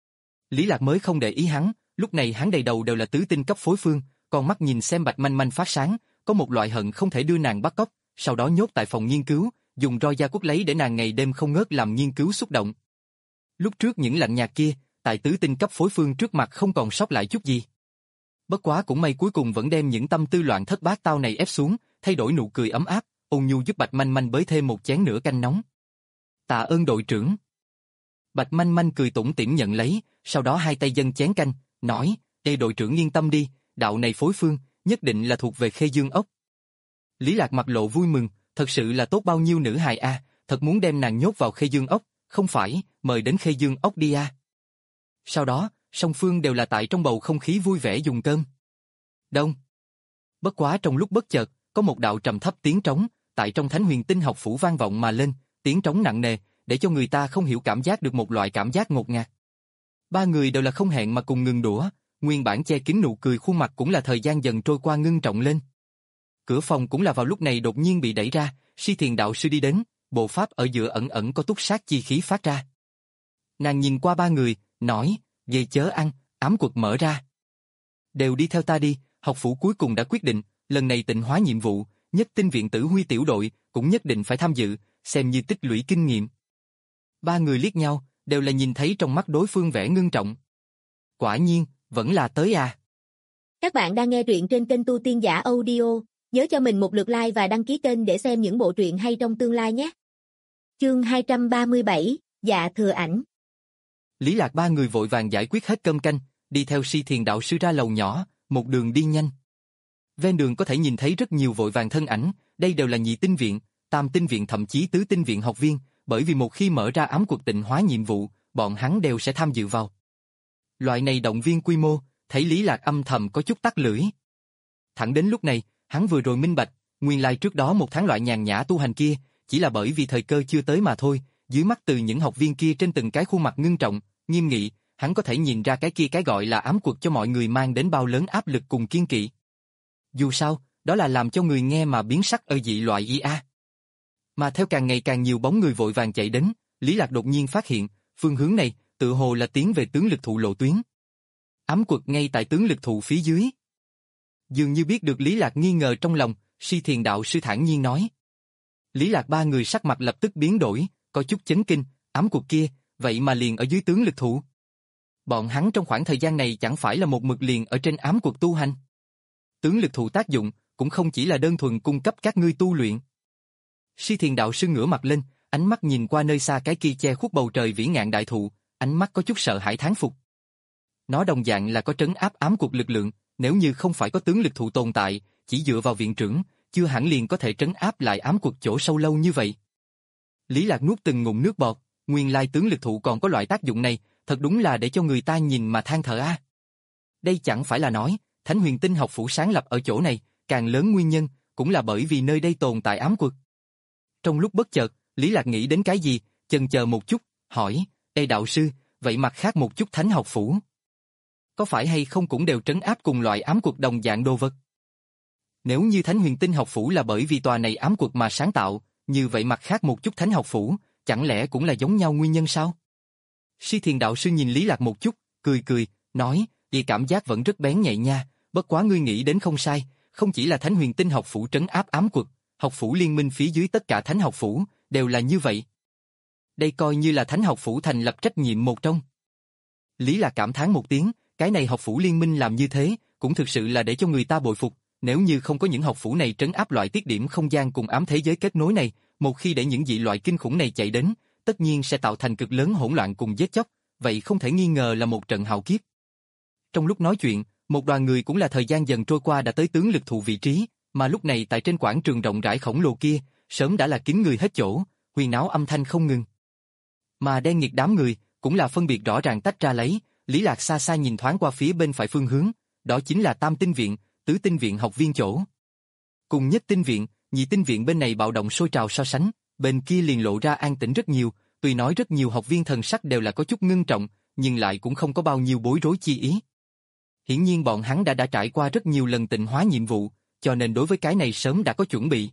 Lý Lạc mới không để ý hắn, lúc này hắn đầy đầu đều là tứ tinh cấp phối phương, con mắt nhìn xem Bạch Manh Manh phát sáng, có một loại hận không thể đưa nàng bắt cóc, sau đó nhốt tại phòng nghiên cứu, dùng roi da quất lấy để nàng ngày đêm không ngớt làm nghiên cứu xúc động. Lúc trước những lạnh nhạt kia, tại tứ tinh cấp phối phương trước mặt không còn sót lại chút gì. Bất quá cũng may cuối cùng vẫn đem những tâm tư loạn thất bát tao này ép xuống, thay đổi nụ cười ấm áp, ôn nhu giúp Bạch Manh Manh bới thêm một chén nữa canh nóng. Tạ ơn đội trưởng. Bạch Manh Manh cười tủm tỉm nhận lấy, sau đó hai tay dâng chén canh, nói, Ê đội trưởng yên tâm đi, đạo này phối phương, nhất định là thuộc về Khê Dương ốc. Lý Lạc mặt lộ vui mừng, thật sự là tốt bao nhiêu nữ hài a, thật muốn đem nàng nhốt vào Khê Dương ốc, không phải, mời đến Khê Dương ốc đi a. Sau đó, song phương đều là tại trong bầu không khí vui vẻ dùng cơm. Đông. Bất quá trong lúc bất chợt, có một đạo trầm thấp tiếng trống, tại trong Thánh Huyền Tinh học phủ vang vọng mà lên, tiếng trống nặng nề, để cho người ta không hiểu cảm giác được một loại cảm giác ngột ngạt. Ba người đều là không hẹn mà cùng ngừng đũa, nguyên bản che kín nụ cười khuôn mặt cũng là thời gian dần trôi qua ngưng trọng lên. Cửa phòng cũng là vào lúc này đột nhiên bị đẩy ra, Si Thiền đạo sư đi đến, bộ pháp ở giữa ẩn ẩn có túc sát chi khí phát ra. Nàng nhìn qua ba người, nói, về chớ ăn, ám quật mở ra. Đều đi theo ta đi, học phủ cuối cùng đã quyết định, lần này tịnh hóa nhiệm vụ, nhất tinh viện tử Huy tiểu đội, cũng nhất định phải tham dự, xem như tích lũy kinh nghiệm. Ba người liếc nhau, đều là nhìn thấy trong mắt đối phương vẻ ngưng trọng. Quả nhiên, vẫn là tới à. Các bạn đang nghe truyện trên kênh Tu Tiên Giả Audio, nhớ cho mình một lượt like và đăng ký kênh để xem những bộ truyện hay trong tương lai nhé. Chương hai trăm ba mươi bảy, Dạ Thừa Ảnh. Lý Lạc ba người vội vàng giải quyết hết cơm canh, đi theo Si Thiền đạo sư ra lầu nhỏ, một đường đi nhanh. Ven đường có thể nhìn thấy rất nhiều vội vàng thân ảnh, đây đều là nhị tinh viện, tam tinh viện thậm chí tứ tinh viện học viên, bởi vì một khi mở ra ám cuộc tịnh hóa nhiệm vụ, bọn hắn đều sẽ tham dự vào. Loại này động viên quy mô, thấy Lý Lạc âm thầm có chút tắc lưỡi. Thẳng đến lúc này, hắn vừa rồi minh bạch, nguyên lai trước đó một tháng loại nhàn nhã tu hành kia, chỉ là bởi vì thời cơ chưa tới mà thôi, dưới mắt từ những học viên kia trên từng cái khuôn mặt ngưng trọng, nghiêm nghị, hắn có thể nhìn ra cái kia cái gọi là ám cuộc cho mọi người mang đến bao lớn áp lực cùng kiên kỵ. Dù sao, đó là làm cho người nghe mà biến sắc ở dị loại i a. Mà theo càng ngày càng nhiều bóng người vội vàng chạy đến, Lý Lạc đột nhiên phát hiện, phương hướng này, tự hồ là tiến về tướng lực thụ lộ tuyến. Ám quật ngay tại tướng lực thụ phía dưới. Dường như biết được Lý Lạc nghi ngờ trong lòng, Si Thiền đạo sư thản nhiên nói. Lý Lạc ba người sắc mặt lập tức biến đổi, có chút chấn kinh, ám quật kia, vậy mà liền ở dưới tướng lực thụ. Bọn hắn trong khoảng thời gian này chẳng phải là một mực liền ở trên ám cuộc tu hành. Tướng lực thụ tác dụng, cũng không chỉ là đơn thuần cung cấp các ngươi tu luyện. Si Thiền đạo sư ngửa mặt lên, ánh mắt nhìn qua nơi xa cái kia che khuất bầu trời vĩ ngạn đại thụ, ánh mắt có chút sợ hãi thán phục. Nó đồng dạng là có trấn áp ám cuộc lực lượng, nếu như không phải có tướng lực thụ tồn tại, chỉ dựa vào viện trưởng, chưa hẳn liền có thể trấn áp lại ám cuộc chỗ sâu lâu như vậy. Lý Lạc nuốt từng ngụm nước bọt, nguyên lai tướng lực thụ còn có loại tác dụng này, thật đúng là để cho người ta nhìn mà than thở a. Đây chẳng phải là nói, Thánh Huyền Tinh học phủ sáng lập ở chỗ này, càng lớn nguyên nhân, cũng là bởi vì nơi đây tồn tại ám quật. Trong lúc bất chợt, Lý Lạc nghĩ đến cái gì, chần chờ một chút, hỏi, Ê đạo sư, vậy mặt khác một chút Thánh học phủ, có phải hay không cũng đều trấn áp cùng loại ám quật đồng dạng đồ vật? Nếu như Thánh Huyền Tinh học phủ là bởi vì tòa này ám quật mà sáng tạo, như vậy mặt khác một chút Thánh học phủ, chẳng lẽ cũng là giống nhau nguyên nhân sao? Si Thiền đạo sư nhìn Lý Lạc một chút, cười cười, nói, vì cảm giác vẫn rất bén nhạy nha, bất quá ngươi nghĩ đến không sai, không chỉ là Thánh Huyền Tinh học phủ trấn áp ám quật, học phủ liên minh phía dưới tất cả Thánh học phủ, đều là như vậy. Đây coi như là Thánh học phủ thành lập trách nhiệm một trong. Lý Lạc cảm thán một tiếng, cái này học phủ liên minh làm như thế, cũng thực sự là để cho người ta bội phục, nếu như không có những học phủ này trấn áp loại tiết điểm không gian cùng ám thế giới kết nối này, một khi để những dị loại kinh khủng này chạy đến, tất nhiên sẽ tạo thành cực lớn hỗn loạn cùng giết chóc, vậy không thể nghi ngờ là một trận hạo kiếp. Trong lúc nói chuyện, một đoàn người cũng là thời gian dần trôi qua đã tới tướng lực thụ vị trí, mà lúc này tại trên quảng trường rộng rãi khổng lồ kia, sớm đã là kín người hết chỗ, huyên náo âm thanh không ngừng. Mà đen nghịt đám người, cũng là phân biệt rõ ràng tách ra lấy, Lý Lạc xa xa nhìn thoáng qua phía bên phải phương hướng, đó chính là Tam Tinh Viện, Tứ Tinh Viện học viên chỗ. Cùng Nhất Tinh Viện, Nhị Tinh Viện bên này bạo động sôi trào so sánh, bên kia liền lộ ra an tĩnh rất nhiều, tuy nói rất nhiều học viên thần sắc đều là có chút ngưng trọng, nhưng lại cũng không có bao nhiêu bối rối chi ý. Hiển nhiên bọn hắn đã đã trải qua rất nhiều lần tịnh hóa nhiệm vụ, cho nên đối với cái này sớm đã có chuẩn bị.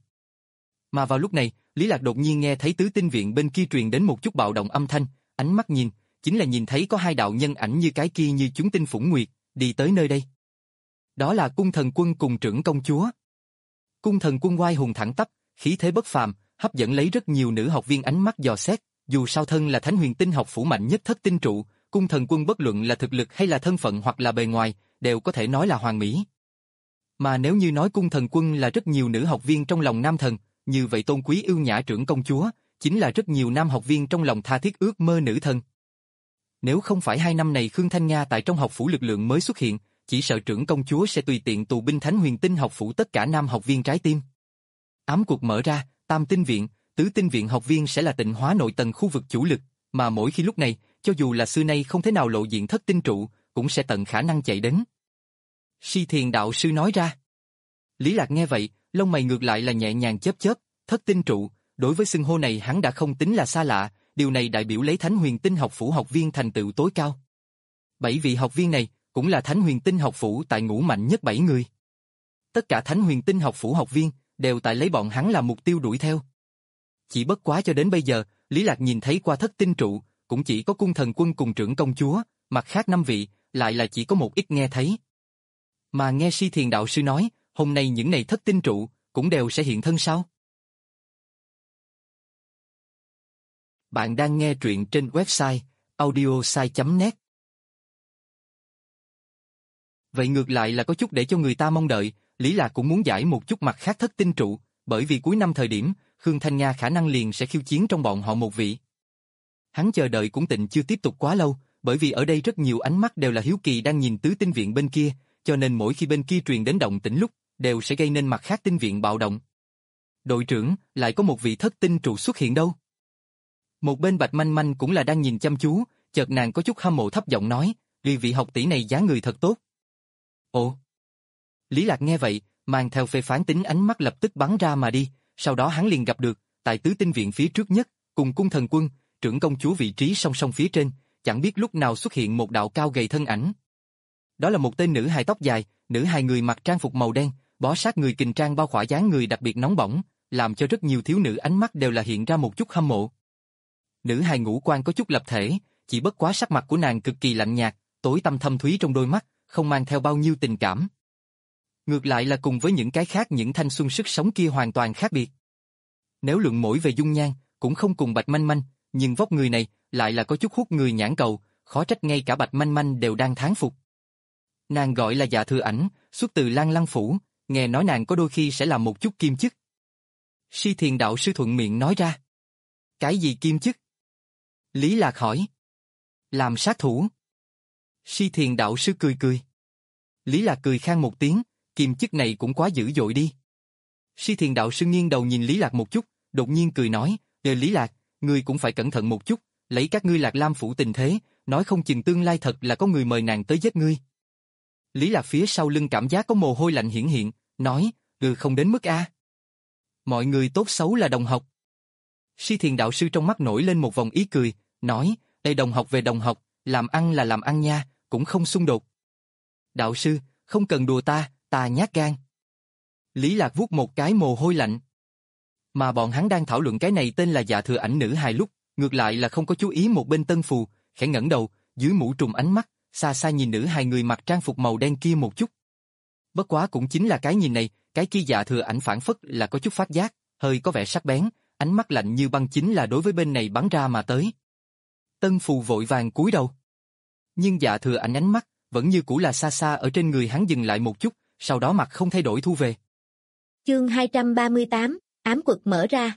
Mà vào lúc này, Lý Lạc đột nhiên nghe thấy Tứ Tinh Viện bên kia truyền đến một chút bạo động âm thanh, ánh mắt nhìn, chính là nhìn thấy có hai đạo nhân ảnh như cái kia như chúng tinh phủng nguyệt, đi tới nơi đây. Đó là Cung Thần Quân cùng Trưởng Công Chúa. Cung Thần Quân oai hùng thẳng tắp, khí thế bất phàm, hấp dẫn lấy rất nhiều nữ học viên ánh mắt dò xét, dù sao thân là Thánh Huyền Tinh học phủ mạnh nhất thất tinh trụ, Cung Thần Quân bất luận là thực lực hay là thân phận hoặc là bề ngoài, đều có thể nói là hoàn mỹ. Mà nếu như nói Cung Thần Quân là rất nhiều nữ học viên trong lòng nam thần, như vậy tôn quý ưu nhã Trưởng Công Chúa, chính là rất nhiều nam học viên trong lòng tha thiết ước mơ nữ thần. Nếu không phải hai năm này Khương Thanh Nga tại trong học phủ lực lượng mới xuất hiện, chỉ sợ Trưởng Công Chúa sẽ tùy tiện tù binh Thánh Huyền Tinh học phủ tất cả nam học viên trái tim. Ám cuộc mở ra, Tam Tinh Viện, Tứ Tinh Viện học viên sẽ là tịnh hóa nội tầng khu vực chủ lực, mà mỗi khi lúc này, cho dù là xưa nay không thể nào lộ diện thất tinh trụ, cũng sẽ tận khả năng chạy đến. Si Thiền đạo sư nói ra. Lý Lạc nghe vậy, lông mày ngược lại là nhẹ nhàng chớp chớp, thất tinh trụ, đối với xưng hô này hắn đã không tính là xa lạ, điều này đại biểu lấy Thánh Huyền Tinh học phủ học viên thành tựu tối cao. Bảy vị học viên này, cũng là Thánh Huyền Tinh học phủ tại ngũ mạnh nhất bảy người. Tất cả Thánh Huyền Tinh học phủ học viên, đều tại lấy bọn hắn làm mục tiêu đuổi theo. Chỉ bất quá cho đến bây giờ, Lý Lạc nhìn thấy qua thất tinh trụ, cũng chỉ có Cung Thần Quân cùng Trưởng Công Chúa, mặt khác năm vị, lại là chỉ có một ít nghe thấy. Mà nghe Si Thiền đạo sư nói, hôm nay những này thất tinh trụ, cũng đều sẽ hiện thân sao? Bạn đang nghe truyện trên website audiosai chấm net. Vậy ngược lại là có chút để cho người ta mong đợi, Lý Lạc cũng muốn giải một chút mặt khác thất tinh trụ, bởi vì cuối năm thời điểm, Khương Thanh Nga khả năng liền sẽ khiêu chiến trong bọn họ một vị. Hắn chờ đợi cũng tịnh chưa tiếp tục quá lâu, bởi vì ở đây rất nhiều ánh mắt đều là hiếu kỳ đang nhìn Tứ Tinh Viện bên kia, cho nên mỗi khi bên kia truyền đến động tĩnh lúc, đều sẽ gây nên mặt khác tinh viện bạo động. Đội trưởng, lại có một vị thất tinh trụ xuất hiện đâu? Một bên Bạch Manh Manh cũng là đang nhìn chăm chú, chợt nàng có chút hâm mộ thấp giọng nói, vì vị học tỷ này dáng người thật tốt. Ồ! Lý Lạc nghe vậy, mang theo phê phán tính ánh mắt lập tức bắn ra mà đi, sau đó hắn liền gặp được, tại Tứ Tinh Viện phía trước nhất, cùng Cung Thần Quân, Trưởng Công Chúa vị trí song song phía trên, chẳng biết lúc nào xuất hiện một đạo cao gầy thân ảnh. Đó là một tên nữ hài tóc dài, nữ hài người mặc trang phục màu đen, bó sát người kình trang bao khỏa dáng người đặc biệt nóng bỏng, làm cho rất nhiều thiếu nữ ánh mắt đều là hiện ra một chút hâm mộ. Nữ hài ngũ quan có chút lập thể, chỉ bất quá sắc mặt của nàng cực kỳ lạnh nhạt, tối tăm thâm thúy trong đôi mắt, không mang theo bao nhiêu tình cảm. Ngược lại là cùng với những cái khác những thanh xuân sức sống kia hoàn toàn khác biệt. Nếu luận mỗi về dung nhan, cũng không cùng Bạch Manh Manh, nhưng vóc người này lại là có chút hút người nhãn cầu, khó trách ngay cả Bạch Manh Manh đều đang thán phục. Nàng gọi là Dạ Thừa Ảnh, xuất từ Lan Lăng Phủ, nghe nói nàng có đôi khi sẽ làm một chút kim chức. Si Thiền đạo sư thuận miệng nói ra. Cái gì kim chức? Lý Lạc hỏi. Làm sát thủ. Si Thiền đạo sư cười cười. Lý Lạc cười khan một tiếng, kim chức này cũng quá dữ dội đi. Si Thiền đạo sư nghiêng đầu nhìn Lý Lạc một chút, đột nhiên cười nói, "Ờ Lý Lạc, ngươi cũng phải cẩn thận một chút, lấy các ngươi Lạc Lam Phủ tình thế, nói không chừng tương lai thật là có người mời nàng tới giết ngươi." Lý Lạc phía sau lưng cảm giác có mồ hôi lạnh hiển hiện, nói, "Ừ không đến mức a. Mọi người tốt xấu là đồng học." Si Thiền đạo sư trong mắt nổi lên một vòng ý cười, nói, "Đây đồng học về đồng học, làm ăn là làm ăn nha, cũng không xung đột." "Đạo sư, không cần đùa ta, ta nhát gan." Lý Lạc vuốt một cái mồ hôi lạnh. Mà bọn hắn đang thảo luận cái này tên là Dạ Thừa Ảnh nữ hài lúc, ngược lại là không có chú ý một bên Tân Phù, khẽ ngẩng đầu, dưới mũ trùm ánh mắt, xa xa nhìn nữ hài người mặc trang phục màu đen kia một chút. Bất quá cũng chính là cái nhìn này, cái kia Dạ Thừa Ảnh phản phất là có chút phát giác, hơi có vẻ sắc bén, ánh mắt lạnh như băng chính là đối với bên này bắn ra mà tới. Tân Phù vội vàng cúi đầu. Nhưng Dạ Thừa Ảnh ánh mắt vẫn như cũ là xa xa ở trên người hắn dừng lại một chút, sau đó mặt không thay đổi thu về. Chương hai trăm ba mươi tám, ám quật mở ra.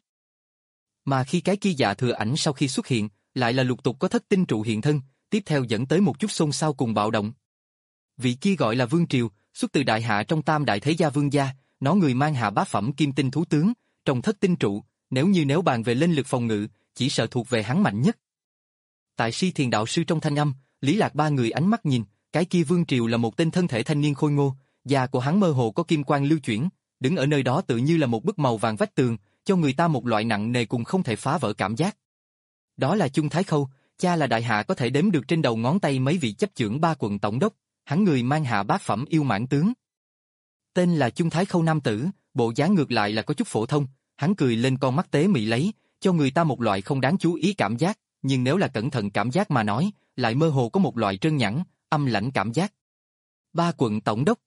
Mà khi cái kia Dạ Thừa Ảnh sau khi xuất hiện, lại là lục tục có thất tinh trụ hiện thân, tiếp theo dẫn tới một chút xôn xao cùng bạo động. Vị kia gọi là Vương Triều, xuất từ đại hạ trong tam đại thế gia Vương gia, nó người mang hạ bá phẩm kim tinh thú tướng, trong thất tinh trụ, nếu như nếu bàn về linh lực phòng ngự, chỉ sợ thuộc về hắn mạnh nhất. Tại Si Thiền đạo sư trong thanh âm, Lý Lạc ba người ánh mắt nhìn, cái kia Vương Triều là một tên thân thể thanh niên khôi ngô, da của hắn mơ hồ có kim quang lưu chuyển, đứng ở nơi đó tự như là một bức màu vàng vách tường, cho người ta một loại nặng nề cùng không thể phá vỡ cảm giác. Đó là Chung Thái Khâu, cha là đại hạ có thể đếm được trên đầu ngón tay mấy vị chấp chưởng ba quận tổng đốc, hắn người mang hạ bát phẩm yêu mãn tướng. Tên là Chung Thái Khâu nam tử, bộ dáng ngược lại là có chút phổ thông, hắn cười lên con mắt tế mị lấy, cho người ta một loại không đáng chú ý cảm giác, nhưng nếu là cẩn thận cảm giác mà nói, lại mơ hồ có một loại trơn nhẵn, âm lãnh cảm giác. Ba quận tổng đốc.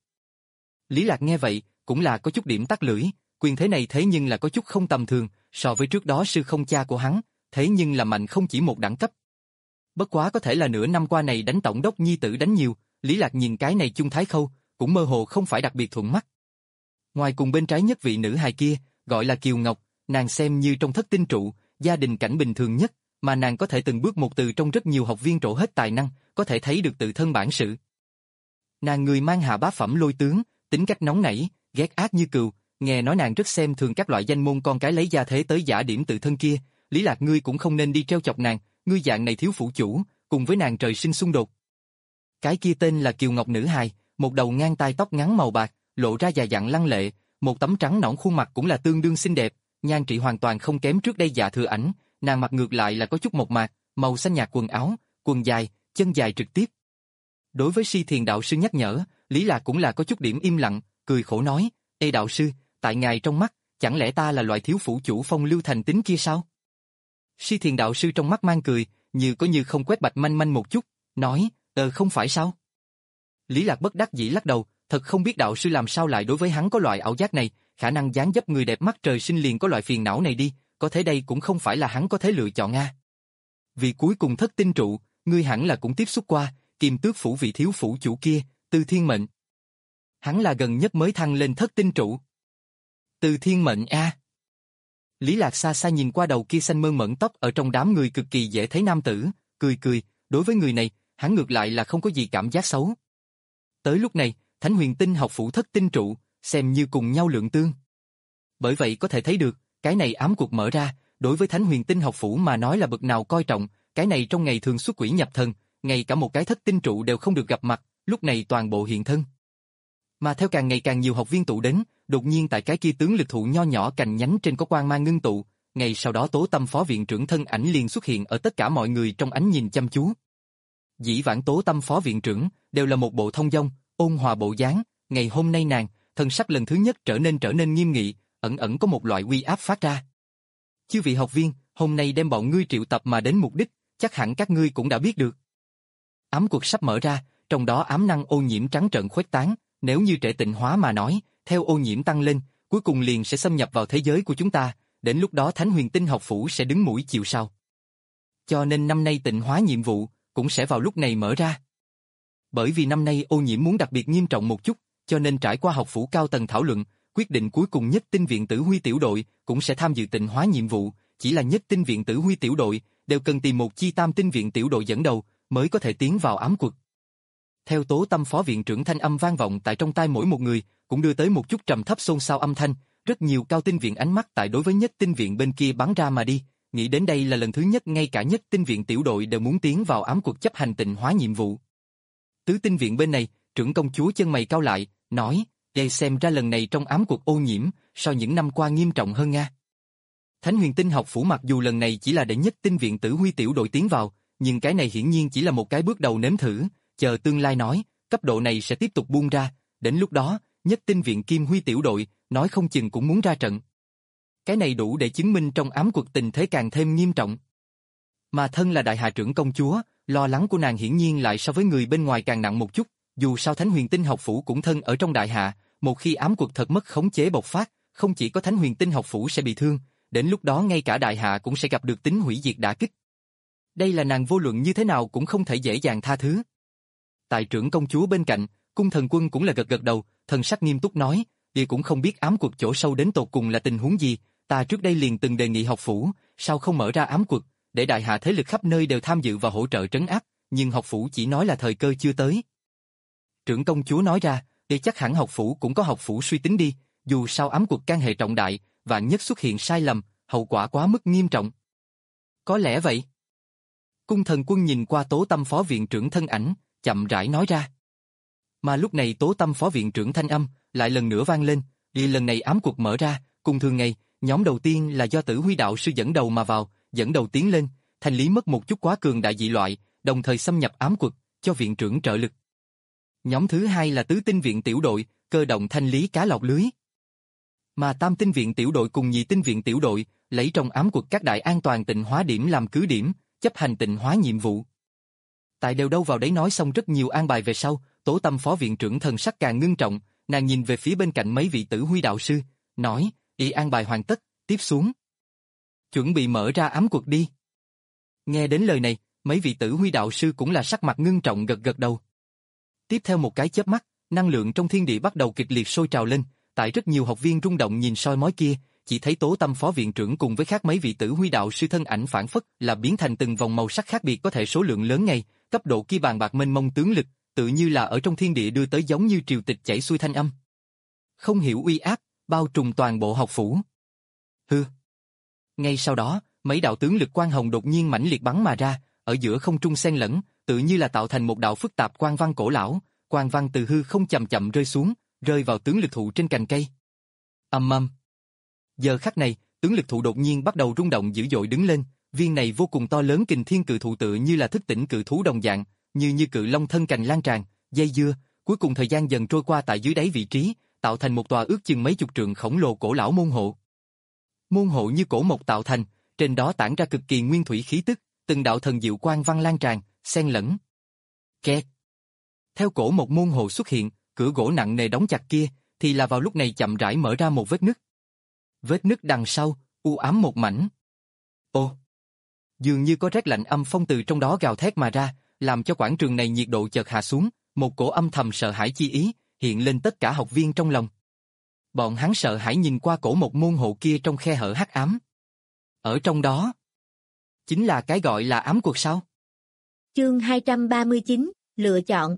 Lý Lạc nghe vậy, cũng là có chút điểm tắc lưỡi, quyền thế này thế nhưng là có chút không tầm thường, so với trước đó sư không cha của hắn, thế nhưng là mạnh không chỉ một đẳng cấp. Bất quá có thể là nửa năm qua này đánh tổng đốc nhi tử đánh nhiều, Lý Lạc nhìn cái này Chung Thái Khâu, cũng mơ hồ không phải đặc biệt thuận mắt. Ngoài cùng bên trái nhất vị nữ hài kia, gọi là Kiều Ngọc, nàng xem như trong thất tinh trụ, gia đình cảnh bình thường nhất, mà nàng có thể từng bước một từ trong rất nhiều học viên trổ hết tài năng, có thể thấy được tự thân bản sự. Nàng người mang hạ bá phẩm lôi tướng, tính cách nóng nảy, ghét ác như cừu, nghe nói nàng rất xem thường các loại danh môn con cái lấy gia thế tới giả điểm tự thân kia, Lý Lạc ngươi cũng không nên đi treo chọc nàng, ngươi dạng này thiếu phụ chủ, cùng với nàng trời sinh xung đột. Cái kia tên là Kiều Ngọc nữ hài, một đầu ngang tai tóc ngắn màu bạc, lộ ra già dặn lăng lệ, một tấm trắng nõn khuôn mặt cũng là tương đương xinh đẹp, nhan trị hoàn toàn không kém trước đây Dạ Thừa Ảnh, nàng mặt ngược lại là có chút mộc mạc, màu xanh nhạt quần áo, quần dài, chân dài trực tiếp. Đối với Si Thiền đạo sư nhắc nhở, Lý Lạc cũng là có chút điểm im lặng, cười khổ nói, "Ê đạo sư, tại ngài trong mắt, chẳng lẽ ta là loại thiếu phụ chủ phong lưu thành tính kia sao?" Si Thiền đạo sư trong mắt mang cười, như có như không quét Bạch Manh Manh một chút, nói, "Ờ không phải sao?" Lý Lạc bất đắc dĩ lắc đầu, thật không biết đạo sư làm sao lại đối với hắn có loại ảo giác này, khả năng dáng dấp người đẹp mắt trời sinh liền có loại phiền não này đi, có thể đây cũng không phải là hắn có thể lựa chọn a. Vì cuối cùng thất tinh trụ, ngươi hẳn là cũng tiếp xúc qua, Kim Tước phủ vị thiếu phủ chủ kia, Từ Thiên Mệnh. Hắn là gần nhất mới thăng lên thất tinh trụ. Từ Thiên Mệnh a. Lý Lạc xa xa nhìn qua đầu kia xanh mơn mởn tóc ở trong đám người cực kỳ dễ thấy nam tử, cười cười, đối với người này, hắn ngược lại là không có gì cảm giác xấu. Tới lúc này, Thánh Huyền Tinh học phủ thất tinh trụ, xem như cùng nhau lượng tương. Bởi vậy có thể thấy được, cái này ám cuộc mở ra, đối với Thánh Huyền Tinh học phủ mà nói là bậc nào coi trọng, cái này trong ngày thường xuất quỷ nhập thần, ngay cả một cái thất tinh trụ đều không được gặp mặt, lúc này toàn bộ hiện thân. Mà theo càng ngày càng nhiều học viên tụ đến, đột nhiên tại cái kia tướng lực thụ nho nhỏ cành nhánh trên có quang mang ngưng tụ, ngay sau đó Tố Tâm phó viện trưởng thân ảnh liền xuất hiện ở tất cả mọi người trong ánh nhìn chăm chú. Dĩ vãng Tố Tâm phó viện trưởng đều là một bộ thông dong, ôn hòa bộ dáng, ngày hôm nay nàng, thân sắc lần thứ nhất trở nên trở nên nghiêm nghị, ẩn ẩn có một loại uy áp phát ra. Chư vị học viên, hôm nay đem bọn ngươi triệu tập mà đến mục đích, chắc hẳn các ngươi cũng đã biết được. Ám cuộc sắp mở ra, trong đó ám năng ô nhiễm trắng trợn khuếch tán, nếu như trệ tịnh hóa mà nói, theo ô nhiễm tăng lên, cuối cùng liền sẽ xâm nhập vào thế giới của chúng ta, đến lúc đó Thánh Huyền Tinh học phủ sẽ đứng mũi chịu sào. Cho nên năm nay tịnh hóa nhiệm vụ, cũng sẽ vào lúc này mở ra. Bởi vì năm nay ô nhiễm muốn đặc biệt nghiêm trọng một chút, cho nên trải qua học phủ cao tầng thảo luận, quyết định cuối cùng Nhất Tinh viện Tử Huy tiểu đội cũng sẽ tham dự tịnh hóa nhiệm vụ, chỉ là Nhất Tinh viện Tử Huy tiểu đội đều cần tìm một chi Tam Tinh viện tiểu đội dẫn đầu mới có thể tiến vào ám quật. Theo Tố Tâm phó viện trưởng thanh âm vang vọng tại trong tai mỗi một người, cũng đưa tới một chút trầm thấp xôn xao âm thanh, rất nhiều cao tinh viện ánh mắt tại đối với Nhất Tinh viện bên kia bắn ra mà đi, nghĩ đến đây là lần thứ nhất ngay cả Nhất Tinh viện tiểu đội đều muốn tiến vào ám quật chấp hành tịnh hóa nhiệm vụ. Tứ Tinh viện bên này, trưởng công chúa chân mày cau lại, nói, đây xem ra lần này trong ám quật ô nhiễm, so những năm qua nghiêm trọng hơn nha. Thánh Huyền Tinh học phủ mặc dù lần này chỉ là để Nhất Tinh viện Tử Huy tiểu đội tiến vào, nhưng cái này hiển nhiên chỉ là một cái bước đầu nếm thử, chờ tương lai nói, cấp độ này sẽ tiếp tục buông ra, đến lúc đó, Nhất Tinh viện Kim Huy tiểu đội, nói không chừng cũng muốn ra trận. Cái này đủ để chứng minh trong ám quật tình thế càng thêm nghiêm trọng. Mà thân là đại hạ trưởng công chúa, lo lắng của nàng hiển nhiên lại so với người bên ngoài càng nặng một chút, dù sao Thánh Huyền Tinh học phủ cũng thân ở trong đại hạ, một khi ám quật thật mất khống chế bộc phát, không chỉ có Thánh Huyền Tinh học phủ sẽ bị thương, đến lúc đó ngay cả đại hạ cũng sẽ gặp được tính hủy diệt đả kích. Đây là nàng vô luận như thế nào cũng không thể dễ dàng tha thứ. Tại trưởng công chúa bên cạnh, Cung Thần Quân cũng là gật gật đầu, thần sắc nghiêm túc nói, "Địa cũng không biết ám quật chỗ sâu đến tột cùng là tình huống gì, ta trước đây liền từng đề nghị học phủ, sao không mở ra ám quật, để đại hạ thế lực khắp nơi đều tham dự và hỗ trợ trấn áp, nhưng học phủ chỉ nói là thời cơ chưa tới." Trưởng công chúa nói ra, "Địa chắc hẳn học phủ cũng có học phủ suy tính đi, dù sao ám quật can hệ trọng đại, vạn nhất xuất hiện sai lầm, hậu quả quá mức nghiêm trọng." "Có lẽ vậy." Cung Thần Quân nhìn qua Tố Tâm phó viện trưởng thân ảnh, chậm rãi nói ra. Mà lúc này Tố Tâm phó viện trưởng thanh âm lại lần nữa vang lên, "Vì lần này ám quật mở ra, cùng thường ngày, nhóm đầu tiên là do Tử Huy đạo sư dẫn đầu mà vào, dẫn đầu tiến lên, thanh lý mất một chút quá cường đại dị loại, đồng thời xâm nhập ám quật, cho viện trưởng trợ lực. Nhóm thứ hai là Tứ Tinh viện tiểu đội, cơ động thanh lý cá lọc lưới. Mà Tam Tinh viện tiểu đội cùng Nhị Tinh viện tiểu đội, lấy trong ám quật các đại an toàn tịnh hóa điểm làm cứ điểm, chấp hành tịnh hóa nhiệm vụ." Tại đều đâu vào đấy nói xong rất nhiều an bài về sau, Tố Tâm phó viện trưởng thần sắc càng ngưng trọng, nàng nhìn về phía bên cạnh mấy vị Tử Huy đạo sư, nói, "Y an bài hoàn tất, tiếp xuống chuẩn bị mở ra ám quật đi." Nghe đến lời này, mấy vị Tử Huy đạo sư cũng là sắc mặt ngưng trọng gật gật đầu. Tiếp theo một cái chớp mắt, năng lượng trong thiên địa bắt đầu kịch liệt sôi trào lên, tại rất nhiều học viên rung động nhìn soi mói kia, chỉ thấy Tố Tâm phó viện trưởng cùng với khác mấy vị Tử Huy đạo sư thân ảnh phản phất là biến thành từng vòng màu sắc khác biệt có thể số lượng lớn ngày, cấp độ kia bàn bạc mênh mông tướng lực, tự như là ở trong thiên địa đưa tới giống như triều tịch chảy xuôi thanh âm. Không hiểu uy áp, bao trùm toàn bộ học phủ. Hư. Ngay sau đó, mấy đạo tướng lực quang hồng đột nhiên mãnh liệt bắn mà ra, ở giữa không trung xen lẫn, tự như là tạo thành một đạo phức tạp quang văn cổ lão, quang văn từ hư không chậm chậm rơi xuống, rơi vào tướng lực thụ trên cành cây. Ầm ầm. Giờ khắc này, tướng lực thụ đột nhiên bắt đầu rung động dữ dội đứng lên, viên này vô cùng to lớn kình thiên cự thụ tự như là thức tỉnh cự thú đồng dạng, như như cự long thân cành lan tràn, dây dưa, cuối cùng thời gian dần trôi qua tại dưới đáy vị trí, tạo thành một tòa ước chừng mấy chục trượng khổng lồ cổ lão môn hộ. Môn hộ như cổ mộc tạo thành, trên đó tản ra cực kỳ nguyên thủy khí tức, từng đạo thần diệu quang văn lan tràn, xen lẫn. Kẹt. Theo cổ một môn hộ xuất hiện, cửa gỗ nặng nề đóng chặt kia, thì là vào lúc này chậm rãi mở ra một vết nứt. Vết nứt đằng sau, u ám một mảnh. Ô! Dường như có rét lạnh âm phong từ trong đó gào thét mà ra, làm cho quảng trường này nhiệt độ chợt hạ xuống, một cổ âm thầm sợ hãi chi ý, hiện lên tất cả học viên trong lòng. Bọn hắn sợ hãi nhìn qua cổ một môn hộ kia trong khe hở hắc ám. Ở trong đó, chính là cái gọi là ám quật sao? Chương hai trăm ba mươi chín, lựa chọn.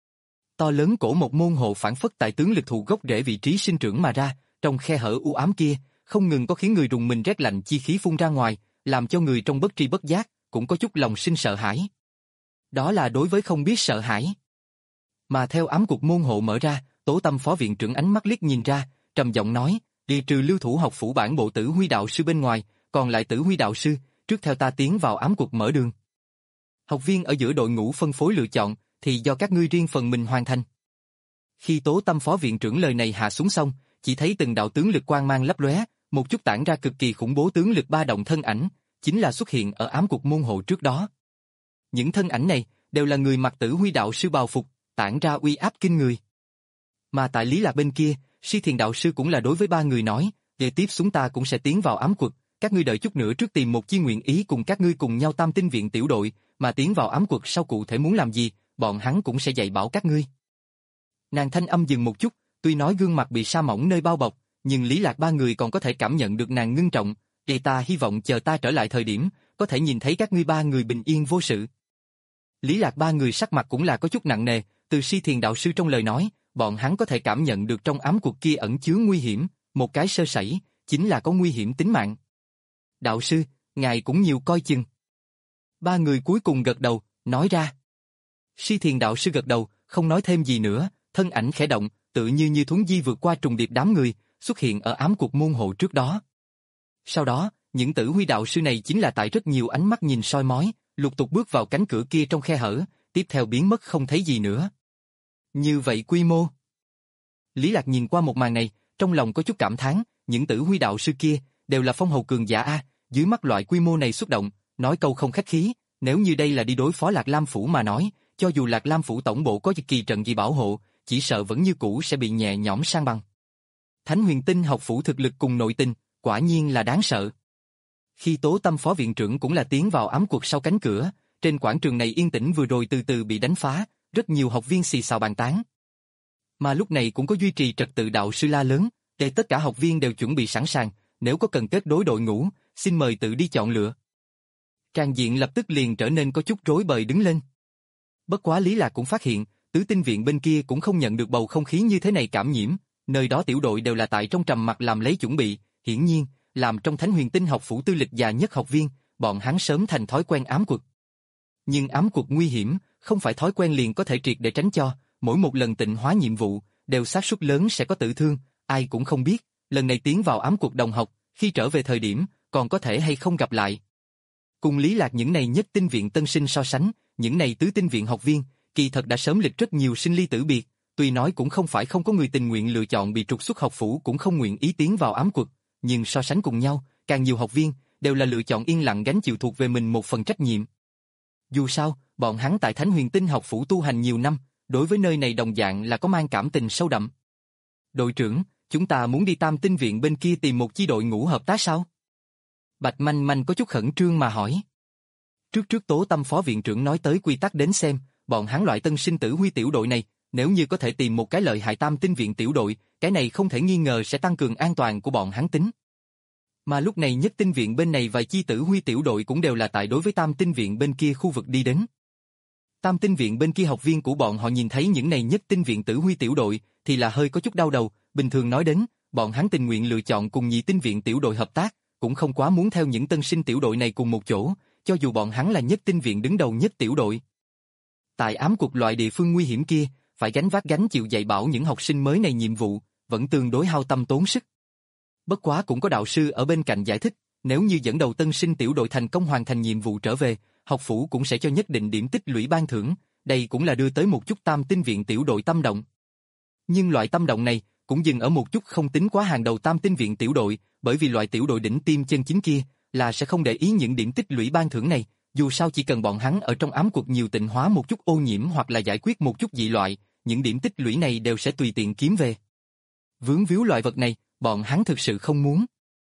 To lớn cổ một môn hộ phản phất tại tướng lực thụ gốc rễ vị trí sinh trưởng mà ra, trong khe hở u ám kia, không ngừng có khiến người rùng mình rét lạnh chi khí phun ra ngoài, làm cho người trong bất tri bất giác, cũng có chút lòng sinh sợ hãi. Đó là đối với không biết sợ hãi. Mà theo ám quật môn hộ mở ra, Tố Tâm phó viện trưởng ánh mắt liếc nhìn ra, trầm giọng nói, "Đi trừ lưu thủ học phủ bản bộ Tử Huy đạo sư bên ngoài, còn lại Tử Huy đạo sư, trước theo ta tiến vào ám quật mở đường. Học viên ở giữa đội ngũ phân phối lựa chọn, thì do các ngươi riêng phần mình hoàn thành." Khi Tố Tâm phó viện trưởng lời này hạ xuống xong, chỉ thấy từng đạo tướng lực quang mang lấp lóe, một chút tản ra cực kỳ khủng bố tướng lực ba động thân ảnh, chính là xuất hiện ở ám quật môn hộ trước đó. Những thân ảnh này đều là người mặc Tử Huy đạo sư bào phục, tản ra uy áp kinh người. Mà tại Lý Lạc bên kia, Si Thiền đạo sư cũng là đối với ba người nói, "Để tiếp xuống ta cũng sẽ tiến vào ám quật, các ngươi đợi chút nữa trước tìm một chi nguyện ý cùng các ngươi cùng nhau Tam Tinh viện tiểu đội, mà tiến vào ám quật sau cụ thể muốn làm gì, bọn hắn cũng sẽ dạy bảo các ngươi. Nàng thanh âm dừng một chút, tuy nói gương mặt bị sa mỏng nơi bao bọc, nhưng Lý Lạc ba người còn có thể cảm nhận được nàng ngưng trọng, thì ta hy vọng chờ ta trở lại thời điểm, có thể nhìn thấy các ngươi ba người bình yên vô sự. Lý Lạc ba người sắc mặt cũng là có chút nặng nề, từ Si Thiền đạo sư trong lời nói, bọn hắn có thể cảm nhận được trong ám cuộc kia ẩn chứa nguy hiểm, một cái sơ sẩy, chính là có nguy hiểm tính mạng. Đạo sư, ngài cũng nhiều coi chừng. Ba người cuối cùng gật đầu, nói ra. Si Thiền đạo sư gật đầu, không nói thêm gì nữa, thân ảnh khẽ động, tự như như thuấn di vượt qua trùng điệp đám người, xuất hiện ở ám cuộc môn hộ trước đó. Sau đó, những tử huy đạo sư này chính là tại rất nhiều ánh mắt nhìn soi mói, lục tục bước vào cánh cửa kia trong khe hở, tiếp theo biến mất không thấy gì nữa. Như vậy quy mô. Lý Lạc nhìn qua một màn này, trong lòng có chút cảm thán, những tử huy đạo sư kia đều là phong hầu cường giả a, dưới mắt loại quy mô này xuất động, nói câu không khách khí, nếu như đây là đi đối phó Lạc Lam phủ mà nói, cho dù Lạc Lam phủ tổng bộ có kỳ trận gì bảo hộ, chỉ sợ vẫn như cũ sẽ bị nhẹ nhõm san bằng. Thánh Huyền Tinh học phủ thực lực cùng nội tình, quả nhiên là đáng sợ. Khi Tố Tâm phó viện trưởng cũng là tiến vào ám cuộc sau cánh cửa, trên quảng trường này yên tĩnh vừa rồi từ từ bị đánh phá, rất nhiều học viên xì xào bàn tán. Mà lúc này cũng có duy trì trật tự đạo sư la lớn, để tất cả học viên đều chuẩn bị sẵn sàng, nếu có cần kết đối đội ngũ, xin mời tự đi chọn lựa. Tràng diện lập tức liền trở nên có chút rối bời đứng lên. Bất quá Lý Lạc cũng phát hiện, tứ tinh viện bên kia cũng không nhận được bầu không khí như thế này cảm nhiễm, nơi đó tiểu đội đều là tại trong trầm mặc làm lấy chuẩn bị, hiển nhiên, làm trong Thánh Huyền Tinh học phủ tư lịch già nhất học viên, bọn hắn sớm thành thói quen ám quật. Nhưng ám quật nguy hiểm, không phải thói quen liền có thể triệt để tránh cho, mỗi một lần tịnh hóa nhiệm vụ, đều xác suất lớn sẽ có tử thương, ai cũng không biết, lần này tiến vào ám quật đồng học, khi trở về thời điểm, còn có thể hay không gặp lại. Cùng Lý Lạc những này nhất tinh viện tân sinh so sánh, những này tứ tinh viện học viên, kỳ thật đã sớm lịch rất nhiều sinh ly tử biệt, tuy nói cũng không phải không có người tình nguyện lựa chọn bị trục xuất học phủ cũng không nguyện ý tiến vào ám quật, nhưng so sánh cùng nhau, càng nhiều học viên, đều là lựa chọn yên lặng gánh chịu thuộc về mình một phần trách nhiệm. Dù sao, bọn hắn tại Thánh Huyền Tinh học phủ tu hành nhiều năm, đối với nơi này đồng dạng là có mang cảm tình sâu đậm. Đội trưởng, chúng ta muốn đi Tam Tinh viện bên kia tìm một chi đội ngũ hợp tác sao? Bạch Manh Manh có chút khẩn trương mà hỏi. Trước trước Tố Tâm phó viện trưởng nói tới quy tắc đến xem, bọn hắn loại tân sinh tử huy tiểu đội này, nếu như có thể tìm một cái lợi hại Tam Tinh viện tiểu đội, cái này không thể nghi ngờ sẽ tăng cường an toàn của bọn hắn tính. Mà lúc này nhất tinh viện bên này vài chi tử huy tiểu đội cũng đều là tại đối với Tam Tinh viện bên kia khu vực đi đến. Tam Tinh viện bên kia học viên của bọn họ nhìn thấy những này nhất tinh viện tử huy tiểu đội, thì là hơi có chút đau đầu, bình thường nói đến, bọn hắn tình nguyện lựa chọn cùng nhị tinh viện tiểu đội hợp tác, cũng không quá muốn theo những tân sinh tiểu đội này cùng một chỗ, cho dù bọn hắn là nhất tinh viện đứng đầu nhất tiểu đội. Tại ám cuộc loại địa phương nguy hiểm kia, phải gánh vác gánh chịu dạy bảo những học sinh mới này nhiệm vụ, vẫn tương đối hao tâm tốn sức. Bất quá cũng có đạo sư ở bên cạnh giải thích, nếu như dẫn đầu tân sinh tiểu đội thành công hoàn thành nhiệm vụ trở về, học phủ cũng sẽ cho nhất định điểm tích lũy ban thưởng, đây cũng là đưa tới một chút Tam Tinh viện tiểu đội tâm động. Nhưng loại tâm động này cũng dừng ở một chút không tính quá hàng đầu Tam Tinh viện tiểu đội, bởi vì loại tiểu đội đỉnh tiêm chân chính kia là sẽ không để ý những điểm tích lũy ban thưởng này, dù sao chỉ cần bọn hắn ở trong ám cuộc nhiều tịnh hóa một chút ô nhiễm hoặc là giải quyết một chút dị loại, những điểm tích lũy này đều sẽ tùy tiện kiếm về. Vướng víu loại vật này, bọn hắn thực sự không muốn.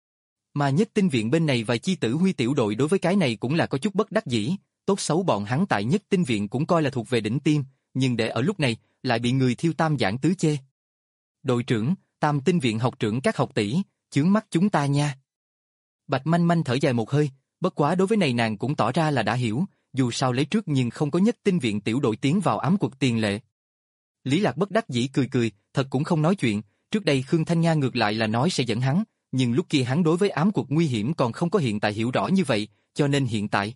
Mà nhất tinh viện bên này vài chi tử huy tiểu đội đối với cái này cũng là có chút bất đắc dĩ, tốt xấu bọn hắn tại nhất tinh viện cũng coi là thuộc về đỉnh tiêm, nhưng để ở lúc này, lại bị người thiêu tam giảng tứ chê. Đội trưởng, Tam Tinh viện học trưởng các học tỷ, chướng mắt chúng ta nha. Bạch Manh Manh thở dài một hơi, bất quá đối với này nàng cũng tỏ ra là đã hiểu, dù sao lấy trước nhưng không có nhất tinh viện tiểu đội tiến vào ám cuộc tiền lệ. Lý Lạc bất đắc dĩ cười cười, thật cũng không nói chuyện, trước đây Khương Thanh Nga ngược lại là nói sẽ dẫn hắn, nhưng lúc kia hắn đối với ám cuộc nguy hiểm còn không có hiện tại hiểu rõ như vậy, cho nên hiện tại.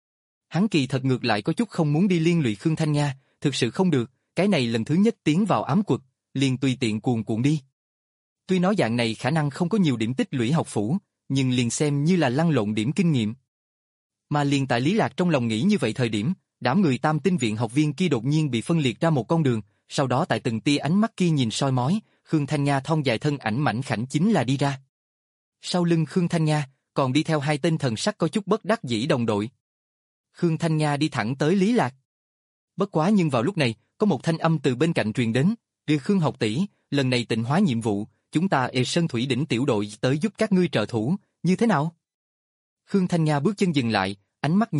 Hắn kỳ thật ngược lại có chút không muốn đi liên lụy Khương Thanh Nga, thực sự không được, cái này lần thứ nhất tiến vào ám cuộc, liền tùy tiện cuồn cuộn đi. Tuy nói dạng này khả năng không có nhiều điểm tích lũy học phủ, nhưng liền xem như là lăn lộn điểm kinh nghiệm. Mà liền tại Lý Lạc trong lòng nghĩ như vậy thời điểm, đám người Tam Tinh viện học viên kia đột nhiên bị phân liệt ra một con đường, sau đó tại từng tia ánh mắt kia nhìn soi mói, Khương Thanh Nga thon dài thân ảnh mảnh khảnh chính là đi ra. Sau lưng Khương Thanh Nga, còn đi theo hai tên thần sắc có chút bất đắc dĩ đồng đội. Khương Thanh Nga đi thẳng tới Lý Lạc. Bất quá nhưng vào lúc này, có một thanh âm từ bên cạnh truyền đến, "Đưa Khương học tỷ, lần này tịnh hóa nhiệm vụ, chúng ta ê Sơn Thủy đỉnh tiểu đội tới giúp các ngươi trợ thủ, như thế nào?" Khương Thanh Nga bước chân dừng lại, ánh mắt nhìn,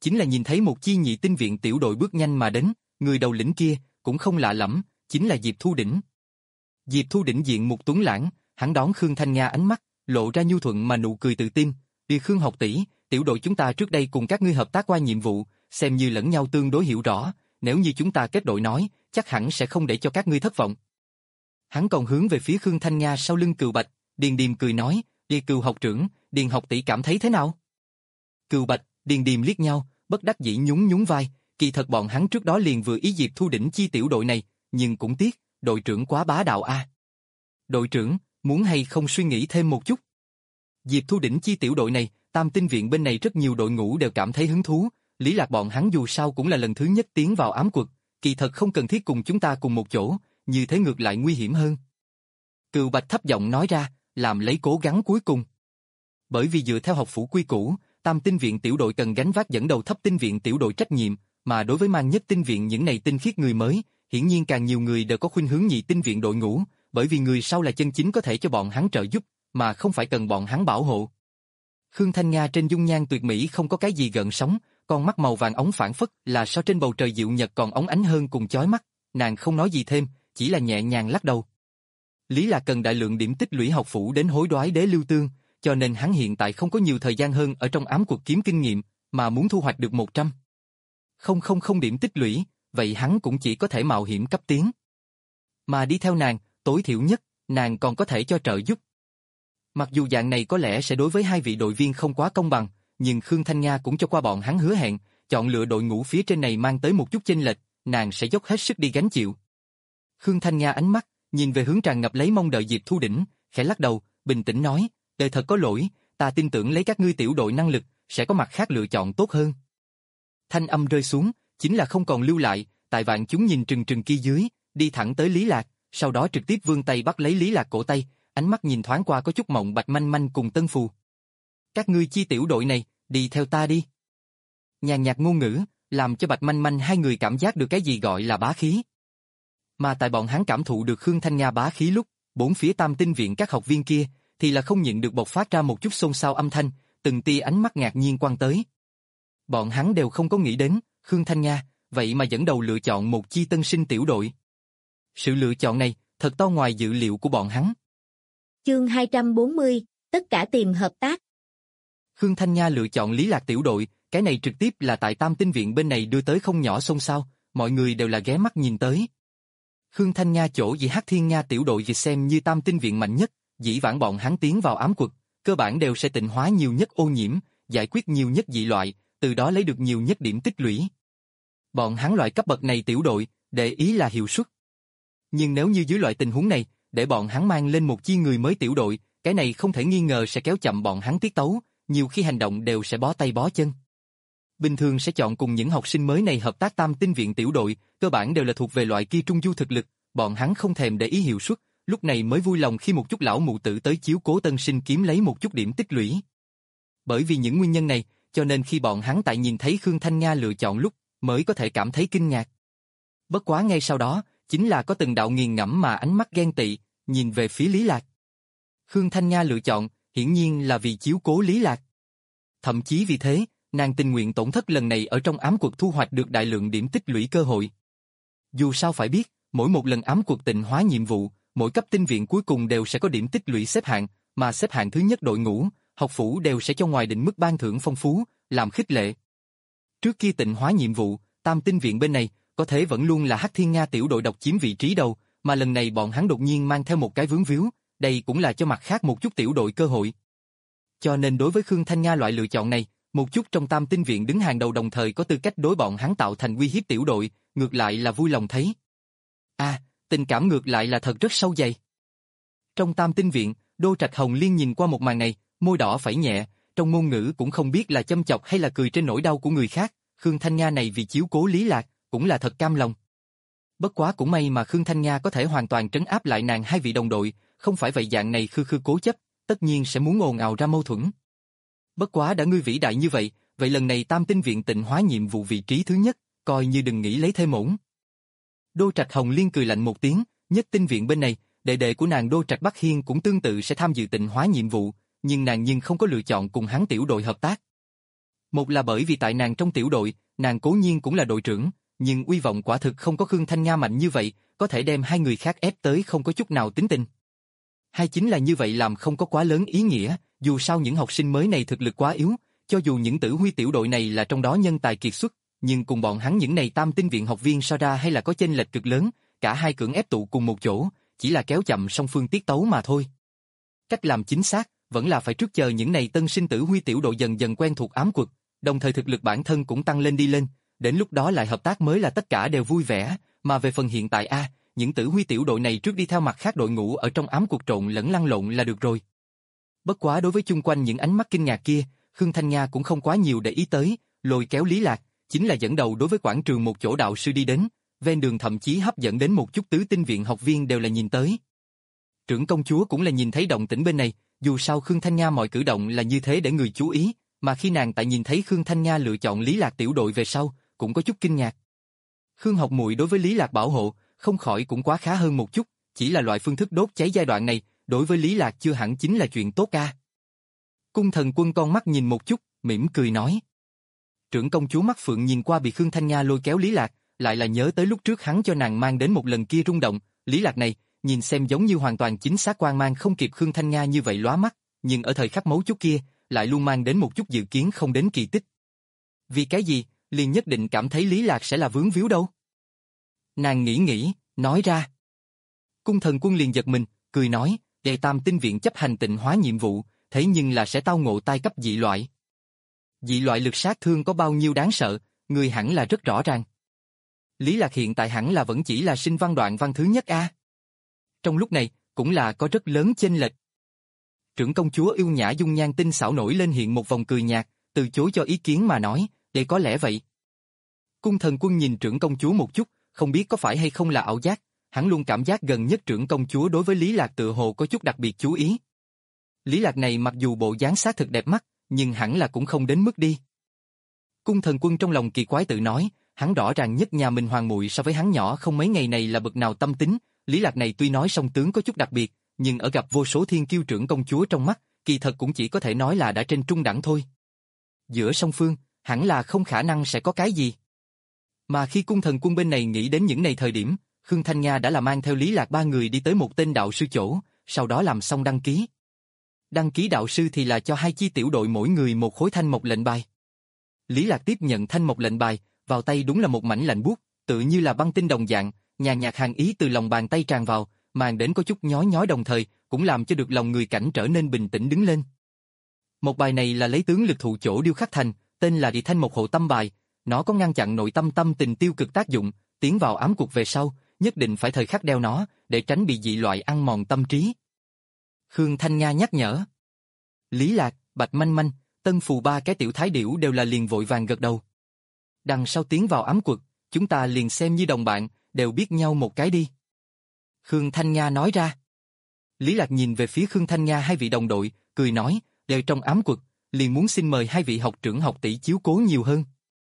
chính là nhìn thấy một chi nhị tinh viện tiểu đội bước nhanh mà đến, người đầu lĩnh kia, cũng không lạ lẫm, chính là Diệp Thu Đỉnh. Diệp Thu Đỉnh diện một tuấn lãng, hắn đón Khương Thanh Nga ánh mắt, lộ ra nhu thuận mà nụ cười tự tin. Đi Khương học tỷ, tiểu đội chúng ta trước đây cùng các ngươi hợp tác qua nhiệm vụ, xem như lẫn nhau tương đối hiểu rõ, nếu như chúng ta kết đội nói, chắc hẳn sẽ không để cho các ngươi thất vọng. Hắn còn hướng về phía Khương Thanh Nga sau lưng Cừu Bạch, Điền Điềm cười nói, đi Cừu học trưởng, Điền học tỷ cảm thấy thế nào? Cừu Bạch, Điền Điềm liếc nhau, bất đắc dĩ nhún nhún vai, kỳ thật bọn hắn trước đó liền vừa ý Diệp Thu Đỉnh chi tiểu đội này, nhưng cũng tiếc, đội trưởng quá bá đạo a. Đội trưởng, muốn hay không suy nghĩ thêm một chút? Diệp Thu Đỉnh chi tiểu đội này, Tam Tinh viện bên này rất nhiều đội ngũ đều cảm thấy hứng thú, Lý Lạc bọn hắn dù sao cũng là lần thứ nhất tiến vào ám quật, kỳ thật không cần thiết cùng chúng ta cùng một chỗ, như thế ngược lại nguy hiểm hơn. Cừu Bạch thấp giọng nói ra, làm lấy cố gắng cuối cùng. Bởi vì dựa theo học phủ quy củ, Tam Tinh viện tiểu đội cần gánh vác dẫn đầu thấp tinh viện tiểu đội trách nhiệm, mà đối với mang nhất tinh viện những này tinh khiết người mới, hiển nhiên càng nhiều người đều có khuynh hướng nhị tinh viện đội ngũ, bởi vì người sau là chân chính có thể cho bọn hắn trợ giúp, mà không phải cần bọn hắn bảo hộ. Khương Thanh Nga trên dung nhan tuyệt mỹ không có cái gì gợn sóng, con mắt màu vàng ống phản phất là so trên bầu trời dịu nhật còn óng ánh hơn cùng chói mắt, nàng không nói gì thêm, chỉ là nhẹ nhàng lắc đầu. Lý là cần đại lượng điểm tích lũy học phủ đến hối đoái đế lưu tương, cho nên hắn hiện tại không có nhiều thời gian hơn ở trong ám cuộc kiếm kinh nghiệm, mà muốn thu hoạch được một trăm. Không không không điểm tích lũy, vậy hắn cũng chỉ có thể mạo hiểm cấp tiến. Mà đi theo nàng, tối thiểu nhất, nàng còn có thể cho trợ giúp. Mặc dù dạng này có lẽ sẽ đối với hai vị đội viên không quá công bằng, nhưng Khương Thanh Nga cũng cho qua bọn hắn hứa hẹn, chọn lựa đội ngũ phía trên này mang tới một chút chênh lệch, nàng sẽ dốc hết sức đi gánh chịu. Khương Thanh Nga ánh mắt, nhìn về hướng tràn ngập lấy mong đợi Diệp Thu Đỉnh, khẽ lắc đầu, bình tĩnh nói, đời thật có lỗi, ta tin tưởng lấy các ngươi tiểu đội năng lực, sẽ có mặt khác lựa chọn tốt hơn. Thanh âm rơi xuống, chính là không còn lưu lại, tại vạn chúng nhìn trừng trừng kia dưới, đi thẳng tới Lý Lạc, sau đó trực tiếp vươn tay bắt lấy Lý Lạc cổ tay, ánh mắt nhìn thoáng qua có chút mộng Bạch Manh Manh cùng Tân Phù. Các ngươi chi tiểu đội này, đi theo ta đi. Nhàn nhạt ngôn ngữ, làm cho Bạch Manh Manh hai người cảm giác được cái gì gọi là bá khí. Mà tại bọn hắn cảm thụ được Khương Thanh Nga bá khí lúc, bốn phía Tam Tinh viện các học viên kia, thì là không nhịn được bộc phát ra một chút xôn xao âm thanh, từng tia ánh mắt ngạc nhiên quan tới. Bọn hắn đều không có nghĩ đến, Khương Thanh Nga, vậy mà dẫn đầu lựa chọn một chi tân sinh tiểu đội. Sự lựa chọn này, thật to ngoài dự liệu của bọn hắn. Chương hai trăm bốn mươi, tất cả tìm hợp tác. Khương Thanh Nga lựa chọn Lý Lạc tiểu đội, cái này trực tiếp là tại Tam Tinh viện bên này đưa tới không nhỏ xôn xao, mọi người đều là ghé mắt nhìn tới. Khương Thanh Nga chỗ vì Hắc Thiên Nga tiểu đội vì xem như Tam Tinh viện mạnh nhất, dĩ vãng bọn hắn tiến vào ám quật, cơ bản đều sẽ tịnh hóa nhiều nhất ô nhiễm, giải quyết nhiều nhất dị loại, từ đó lấy được nhiều nhất điểm tích lũy. Bọn hắn loại cấp bậc này tiểu đội, để ý là hiệu suất. Nhưng nếu như dưới loại tình huống này, để bọn hắn mang lên một chi người mới tiểu đội, cái này không thể nghi ngờ sẽ kéo chậm bọn hắn tiết tấu, nhiều khi hành động đều sẽ bó tay bó chân. Bình thường sẽ chọn cùng những học sinh mới này hợp tác Tam Tinh viện tiểu đội, cơ bản đều là thuộc về loại kia trung du thực lực, bọn hắn không thèm để ý hiệu suất, lúc này mới vui lòng khi một chút lão mụ tử tới chiếu cố tân sinh kiếm lấy một chút điểm tích lũy. Bởi vì những nguyên nhân này, cho nên khi bọn hắn tại nhìn thấy Khương Thanh Nga lựa chọn lúc, mới có thể cảm thấy kinh ngạc. Bất quá ngay sau đó, chính là có từng đạo nghiền ngẫm mà ánh mắt ghen tị, nhìn về phía Lý Lạc. Khương Thanh Nga lựa chọn, hiển nhiên là vì chiếu cố Lý Lạc. Thậm chí vì thế, nàng tình nguyện tổn thất lần này ở trong ám quật thu hoạch được đại lượng điểm tích lũy cơ hội. Dù sao phải biết, mỗi một lần ám quật tịnh hóa nhiệm vụ, mỗi cấp tinh viện cuối cùng đều sẽ có điểm tích lũy xếp hạng, mà xếp hạng thứ nhất đội ngũ, học phủ đều sẽ cho ngoài định mức ban thưởng phong phú, làm khích lệ. Trước kia tịnh hóa nhiệm vụ, Tam Tinh viện bên này, có thể vẫn luôn là Hắc Thiên Nga tiểu đội độc chiếm vị trí đầu, mà lần này bọn hắn đột nhiên mang theo một cái vướng víu, đây cũng là cho mặt khác một chút tiểu đội cơ hội. Cho nên đối với Khương Thanh Nga loại lựa chọn này, một chút trong Tam Tinh viện đứng hàng đầu đồng thời có tư cách đối bọn hắn tạo thành uy hiếp tiểu đội, ngược lại là vui lòng thấy. A, à, tình cảm ngược lại là thật rất sâu dày. Trong Tam Tinh viện, Đô Trạch Hồng Liên nhìn qua một màn này, môi đỏ phẩy nhẹ, trong ngôn ngữ cũng không biết là châm chọc hay là cười trên nỗi đau của người khác, Khương Thanh Nga này vì chiếu cố Lý Lạc, cũng là thật cam lòng. Bất quá cũng may mà Khương Thanh Nga có thể hoàn toàn trấn áp lại nàng hai vị đồng đội, không phải vậy dạng này khư khư cố chấp, tất nhiên sẽ muốn ồn ào ra mâu thuẫn. Bất quá đã ngươi vĩ đại như vậy, vậy lần này Tam Tinh viện tịnh hóa nhiệm vụ vị trí thứ nhất, coi như đừng nghĩ lấy thêm ổn. Đô Trạch Hồng Liên cười lạnh một tiếng, Nhất Tinh viện bên này, đệ đệ của nàng Đô Trạch Bắc Hiên cũng tương tự sẽ tham dự tịnh hóa nhiệm vụ, nhưng nàng nhưng không có lựa chọn cùng hắn tiểu đội hợp tác. Một là bởi vì tại nàng trong tiểu đội, nàng cố nhiên cũng là đội trưởng, nhưng uy vọng quả thực không có Khương Thanh Nga mạnh như vậy, có thể đem hai người khác ép tới không có chút nào tính tình. Hai chính là như vậy làm không có quá lớn ý nghĩa, dù sao những học sinh mới này thực lực quá yếu, cho dù những tử huy tiểu đội này là trong đó nhân tài kiệt xuất, nhưng cùng bọn hắn những này tam tinh viện học viên so ra hay là có chênh lệch cực lớn, cả hai cưỡng ép tụ cùng một chỗ, chỉ là kéo chậm song phương tiết tấu mà thôi. Cách làm chính xác, vẫn là phải trước chờ những này tân sinh tử huy tiểu đội dần dần quen thuộc ám quật, đồng thời thực lực bản thân cũng tăng lên đi lên, đến lúc đó lại hợp tác mới là tất cả đều vui vẻ, mà về phần hiện tại a, những tử huy tiểu đội này trước đi theo mặt khác đội ngũ ở trong ám cuộc trộn lẫn lăn lộn là được rồi. Bất quá đối với chung quanh những ánh mắt kinh ngạc kia, Khương Thanh Nga cũng không quá nhiều để ý tới, lôi kéo Lý Lạc, chính là dẫn đầu đối với quảng trường một chỗ đạo sư đi đến, ven đường thậm chí hấp dẫn đến một chút tứ tinh viện học viên đều là nhìn tới. Trưởng công chúa cũng là nhìn thấy động tĩnh bên này, dù sao Khương Thanh Nga mọi cử động là như thế để người chú ý, mà khi nàng tại nhìn thấy Khương Thanh Nga lựa chọn Lý Lạc tiểu đội về sau, cũng có chút kinh ngạc. Khương học muội đối với Lý Lạc bảo hộ, không khỏi cũng quá khá hơn một chút, chỉ là loại phương thức đốt cháy giai đoạn này, đối với Lý Lạc chưa hẳn chính là chuyện tốt ca. Cung Thần Quân con mắt nhìn một chút, mỉm cười nói. Trưởng công chúa mắt phượng nhìn qua bị Khương Thanh Nga lôi kéo Lý Lạc, lại là nhớ tới lúc trước hắn cho nàng mang đến một lần kia rung động, Lý Lạc này, nhìn xem giống như hoàn toàn chính xác quang mang không kịp Khương Thanh Nga như vậy lóa mắt, nhưng ở thời khắc mấu chốt kia, lại luôn mang đến một chút dự kiến không đến kỳ tích. Vì cái gì, liền nhất định cảm thấy Lý Lạc sẽ là vướng víu đâu? Nàng nghĩ nghĩ, nói ra. Cung Thần Quân liền giật mình, cười nói, đệ tam tinh viện chấp hành tịnh hóa nhiệm vụ, thế nhưng là sẽ tao ngộ tai cấp dị loại. Dị loại lực sát thương có bao nhiêu đáng sợ, người hẳn là rất rõ ràng. Lý Lạc hiện tại hẳn là vẫn chỉ là sinh văn đoạn văn thứ nhất a. Trong lúc này, cũng là có rất lớn chênh lệch. Trưởng công chúa yêu nhã dung nhan tinh xảo nổi lên hiện một vòng cười nhạt, từ chối cho ý kiến mà nói, để có lẽ vậy. Cung Thần Quân nhìn trưởng công chúa một chút, không biết có phải hay không là ảo giác, hắn luôn cảm giác gần nhất trưởng công chúa đối với Lý Lạc tựa hồ có chút đặc biệt chú ý. Lý Lạc này mặc dù bộ dáng xác thực đẹp mắt, nhưng hẳn là cũng không đến mức đi. Cung Thần Quân trong lòng kỳ quái tự nói, hắn rõ ràng nhất nhà mình hoàng muội so với hắn nhỏ không mấy ngày này là bậc nào tâm tính, Lý Lạc này tuy nói song tướng có chút đặc biệt, nhưng ở gặp vô số thiên kiêu trưởng công chúa trong mắt, kỳ thật cũng chỉ có thể nói là đã trên trung đẳng thôi. Giữa song phương, hẳn là không khả năng sẽ có cái gì. Mà khi Cung Thần Quân bên này nghĩ đến những này thời điểm, Khương Thanh Nga đã là mang theo Lý Lạc ba người đi tới một tên đạo sư chỗ, sau đó làm xong đăng ký. Đăng ký đạo sư thì là cho hai chi tiểu đội mỗi người một khối thanh mộc lệnh bài. Lý Lạc tiếp nhận thanh mộc lệnh bài, vào tay đúng là một mảnh lạnh buốt, tự như là băng tinh đồng dạng, nhàn nhạt hàn ý từ lòng bàn tay tràn vào, màn đến có chút nhói nhói đồng thời, cũng làm cho được lòng người cảnh trở nên bình tĩnh đứng lên. Một bài này là lấy tướng lực thụ chỗ điêu khắc thành, tên là Địa Thanh Mộc Hộ Tâm bài, nó có ngăn chặn nội tâm tâm tình tiêu cực tác dụng, tiến vào ám cuộc về sau, nhất định phải thời khắc đeo nó, để tránh bị dị loại ăn mòn tâm trí. Khương Thanh Nga nhắc nhở. Lý Lạc, Bạch Manh Manh, Tân Phù ba cái tiểu thái điểu đều là liền vội vàng gật đầu. Đằng sau tiến vào ám quật, chúng ta liền xem như đồng bạn, đều biết nhau một cái đi. Khương Thanh Nga nói ra. Lý Lạc nhìn về phía Khương Thanh Nga hai vị đồng đội, cười nói, đều trong ám quật, liền muốn xin mời hai vị học trưởng học tỷ chiếu cố nhiều hơn.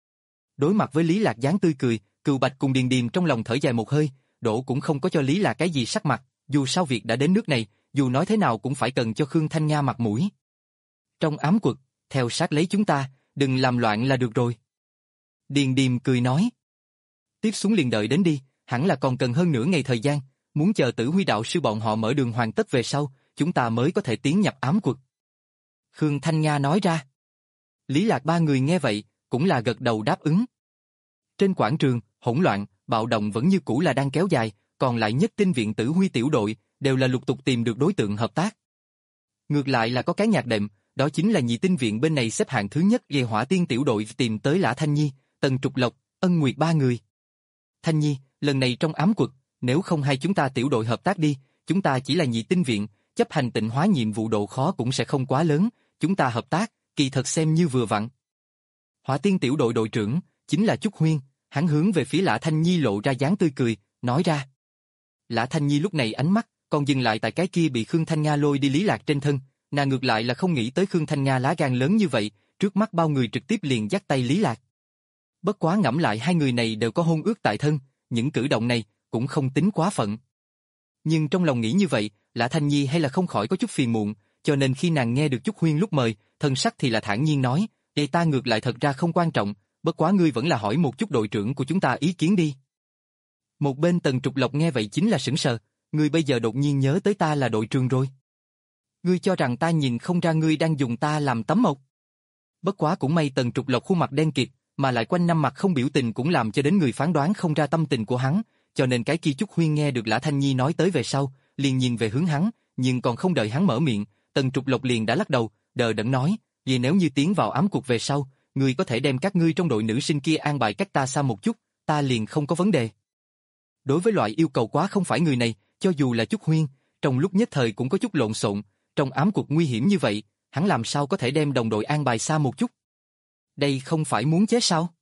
Đối mặt với Lý Lạc dáng tươi cười, Cừu Bạch cùng Điền Điềm trong lòng thở dài một hơi, đổ cũng không có cho Lý Lạc cái gì sắc mặt, dù sao việc đã đến nước này, dù nói thế nào cũng phải cần cho Khương Thanh Nga mặt mũi. Trong ám quật, theo sát lấy chúng ta, đừng làm loạn là được rồi. Điền Điềm cười nói. Tiếp xuống liền đợi đến đi, hẳn là còn cần hơn nửa ngày thời gian, muốn chờ Tử Huy đạo sư bọn họ mở đường hoàn tất về sau, chúng ta mới có thể tiến nhập ám quật. Khương Thanh Nga nói ra. Lý Lạc ba người nghe vậy, cũng là gật đầu đáp ứng. Trên quảng trường, hỗn loạn, bạo động vẫn như cũ là đang kéo dài, còn lại nhất tinh viện Tử Huy tiểu đội, đều là lục tục tìm được đối tượng hợp tác. Ngược lại là có cái nhạc đệm, đó chính là nhị tinh viện bên này xếp hạng thứ nhất về Hỏa Tiên tiểu đội tìm tới Lã Thanh Nhi, Tần Trục Lộc, Ân Nguyệt ba người. Thanh Nhi, lần này trong ám quật, nếu không hai chúng ta tiểu đội hợp tác đi, chúng ta chỉ là nhị tinh viện, chấp hành tịnh hóa nhiệm vụ độ khó cũng sẽ không quá lớn, chúng ta hợp tác, kỳ thật xem như vừa vặn. Hỏa Tiên tiểu đội đội trưởng, chính là Trúc Huyên, hắn hướng về phía Lã Thanh Nhi lộ ra dáng tươi cười, nói ra. Lã Thanh Nhi lúc này ánh mắt, còn dừng lại tại cái kia bị Khương Thanh Nga lôi đi Lý Lạc trên thân, nàng ngược lại là không nghĩ tới Khương Thanh Nga lá gan lớn như vậy, trước mắt bao người trực tiếp liền dắt tay Lý Lạc. Bất quá ngẫm lại hai người này đều có hôn ước tại thân, những cử động này cũng không tính quá phận. Nhưng trong lòng nghĩ như vậy, Lã Thanh Nhi hay là không khỏi có chút phiền muộn, cho nên khi nàng nghe được Trúc Huyên lúc mời, thân sắc thì là thản nhiên nói, Ê ta ngược lại thật ra không quan trọng, bất quá ngươi vẫn là hỏi một chút đội trưởng của chúng ta ý kiến đi. Một bên Tần Trục Lộc nghe vậy chính là sững sờ, ngươi bây giờ đột nhiên nhớ tới ta là đội trưởng rồi. Ngươi cho rằng ta nhìn không ra ngươi đang dùng ta làm tấm mộc. Bất quá cũng may Tần Trục Lộc khuôn mặt đen kịt, mà lại quanh năm mặt không biểu tình cũng làm cho đến người phán đoán không ra tâm tình của hắn, cho nên cái kia Chúc Huyên nghe được Lã Thanh Nhi nói tới về sau, liền nhìn về hướng hắn, nhưng còn không đợi hắn mở miệng, Tần Trục Lộc liền đã lắc đầu, đờ đẫn nói, vì nếu như tiến vào ám cuộc về sau, ngươi có thể đem các ngươi trong đội nữ sinh kia an bài cách ta xa một chút, ta liền không có vấn đề. Đối với loại yêu cầu quá không phải người này, cho dù là Chúc Huyên, trong lúc nhất thời cũng có chút lộn xộn, trong ám cuộc nguy hiểm như vậy, hắn làm sao có thể đem đồng đội an bài xa một chút? Đây không phải muốn chết sao?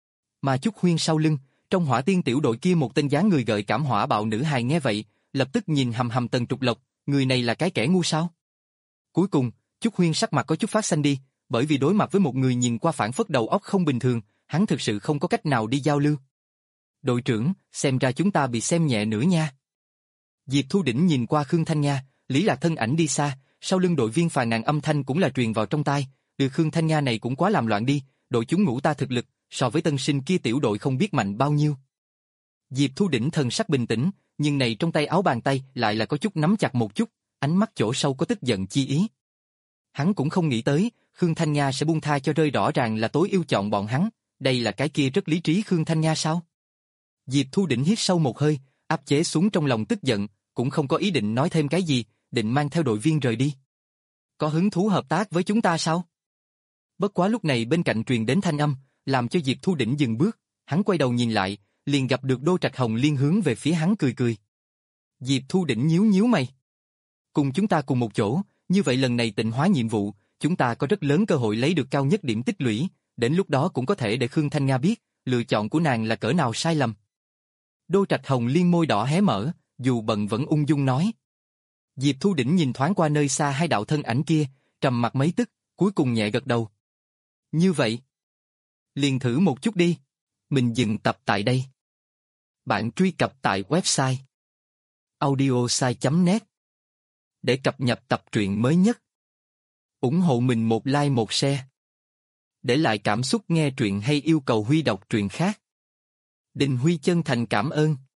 Mà Chúc Huyên sau lưng, trong hỏa tiên tiểu đội kia một tên dáng người gợi cảm hỏa bạo nữ hài nghe vậy, lập tức nhìn hầm hầm Tần Trục Lộc, người này là cái kẻ ngu sao? Cuối cùng, Chúc Huyên sắc mặt có chút phát xanh đi, bởi vì đối mặt với một người nhìn qua phản phất đầu óc không bình thường, hắn thực sự không có cách nào đi giao lưu. Đội trưởng, xem ra chúng ta bị xem nhẹ nữa nha. Diệp Thu Đỉnh nhìn qua Khương Thanh Nga, Lý Lạc thân ảnh đi xa, sau lưng đội viên phàn nàn âm thanh cũng là truyền vào trong tai, được Khương Thanh Nga này cũng quá làm loạn đi, đội chúng ngũ ta thực lực, so với tân sinh kia tiểu đội không biết mạnh bao nhiêu. Diệp Thu Đỉnh thần sắc bình tĩnh, nhưng này trong tay áo bàn tay lại là có chút nắm chặt một chút, ánh mắt chỗ sâu có tức giận chi ý. Hắn cũng không nghĩ tới, Khương Thanh Nga sẽ buông tha cho rơi rõ ràng là tối ưu chọn bọn hắn, đây là cái kia rất lý trí Khương Thanh Nga sao? Diệp Thu Đỉnh hít sâu một hơi, áp chế xuống trong lòng tức giận, cũng không có ý định nói thêm cái gì, định mang theo đội viên rời đi. Có hứng thú hợp tác với chúng ta sao? Bất quá lúc này bên cạnh truyền đến thanh âm, làm cho Diệp Thu Đỉnh dừng bước, hắn quay đầu nhìn lại, liền gặp được Đô Trạch Hồng Liên hướng về phía hắn cười cười. Diệp Thu Đỉnh nhíu nhíu mày. Cùng chúng ta cùng một chỗ, như vậy lần này tịnh hóa nhiệm vụ, chúng ta có rất lớn cơ hội lấy được cao nhất điểm tích lũy, đến lúc đó cũng có thể để Khương Thanh Nga biết, lựa chọn của nàng là cỡ nào sai lầm. Đô Trạch Hồng Liên môi đỏ hé mở, dù bận vẫn ung dung nói. Diệp Thu Đỉnh nhìn thoáng qua nơi xa hai đạo thân ảnh kia, trầm mặt mấy tức, cuối cùng nhẹ gật đầu. Như vậy, liền thử một chút đi. Mình dừng tập tại đây. Bạn truy cập tại website audiosai chấm net để cập nhật tập truyện mới nhất. Ủng hộ mình một like một share. Để lại cảm xúc nghe truyện hay yêu cầu Huy đọc truyện khác. Đình Huy chân thành cảm ơn.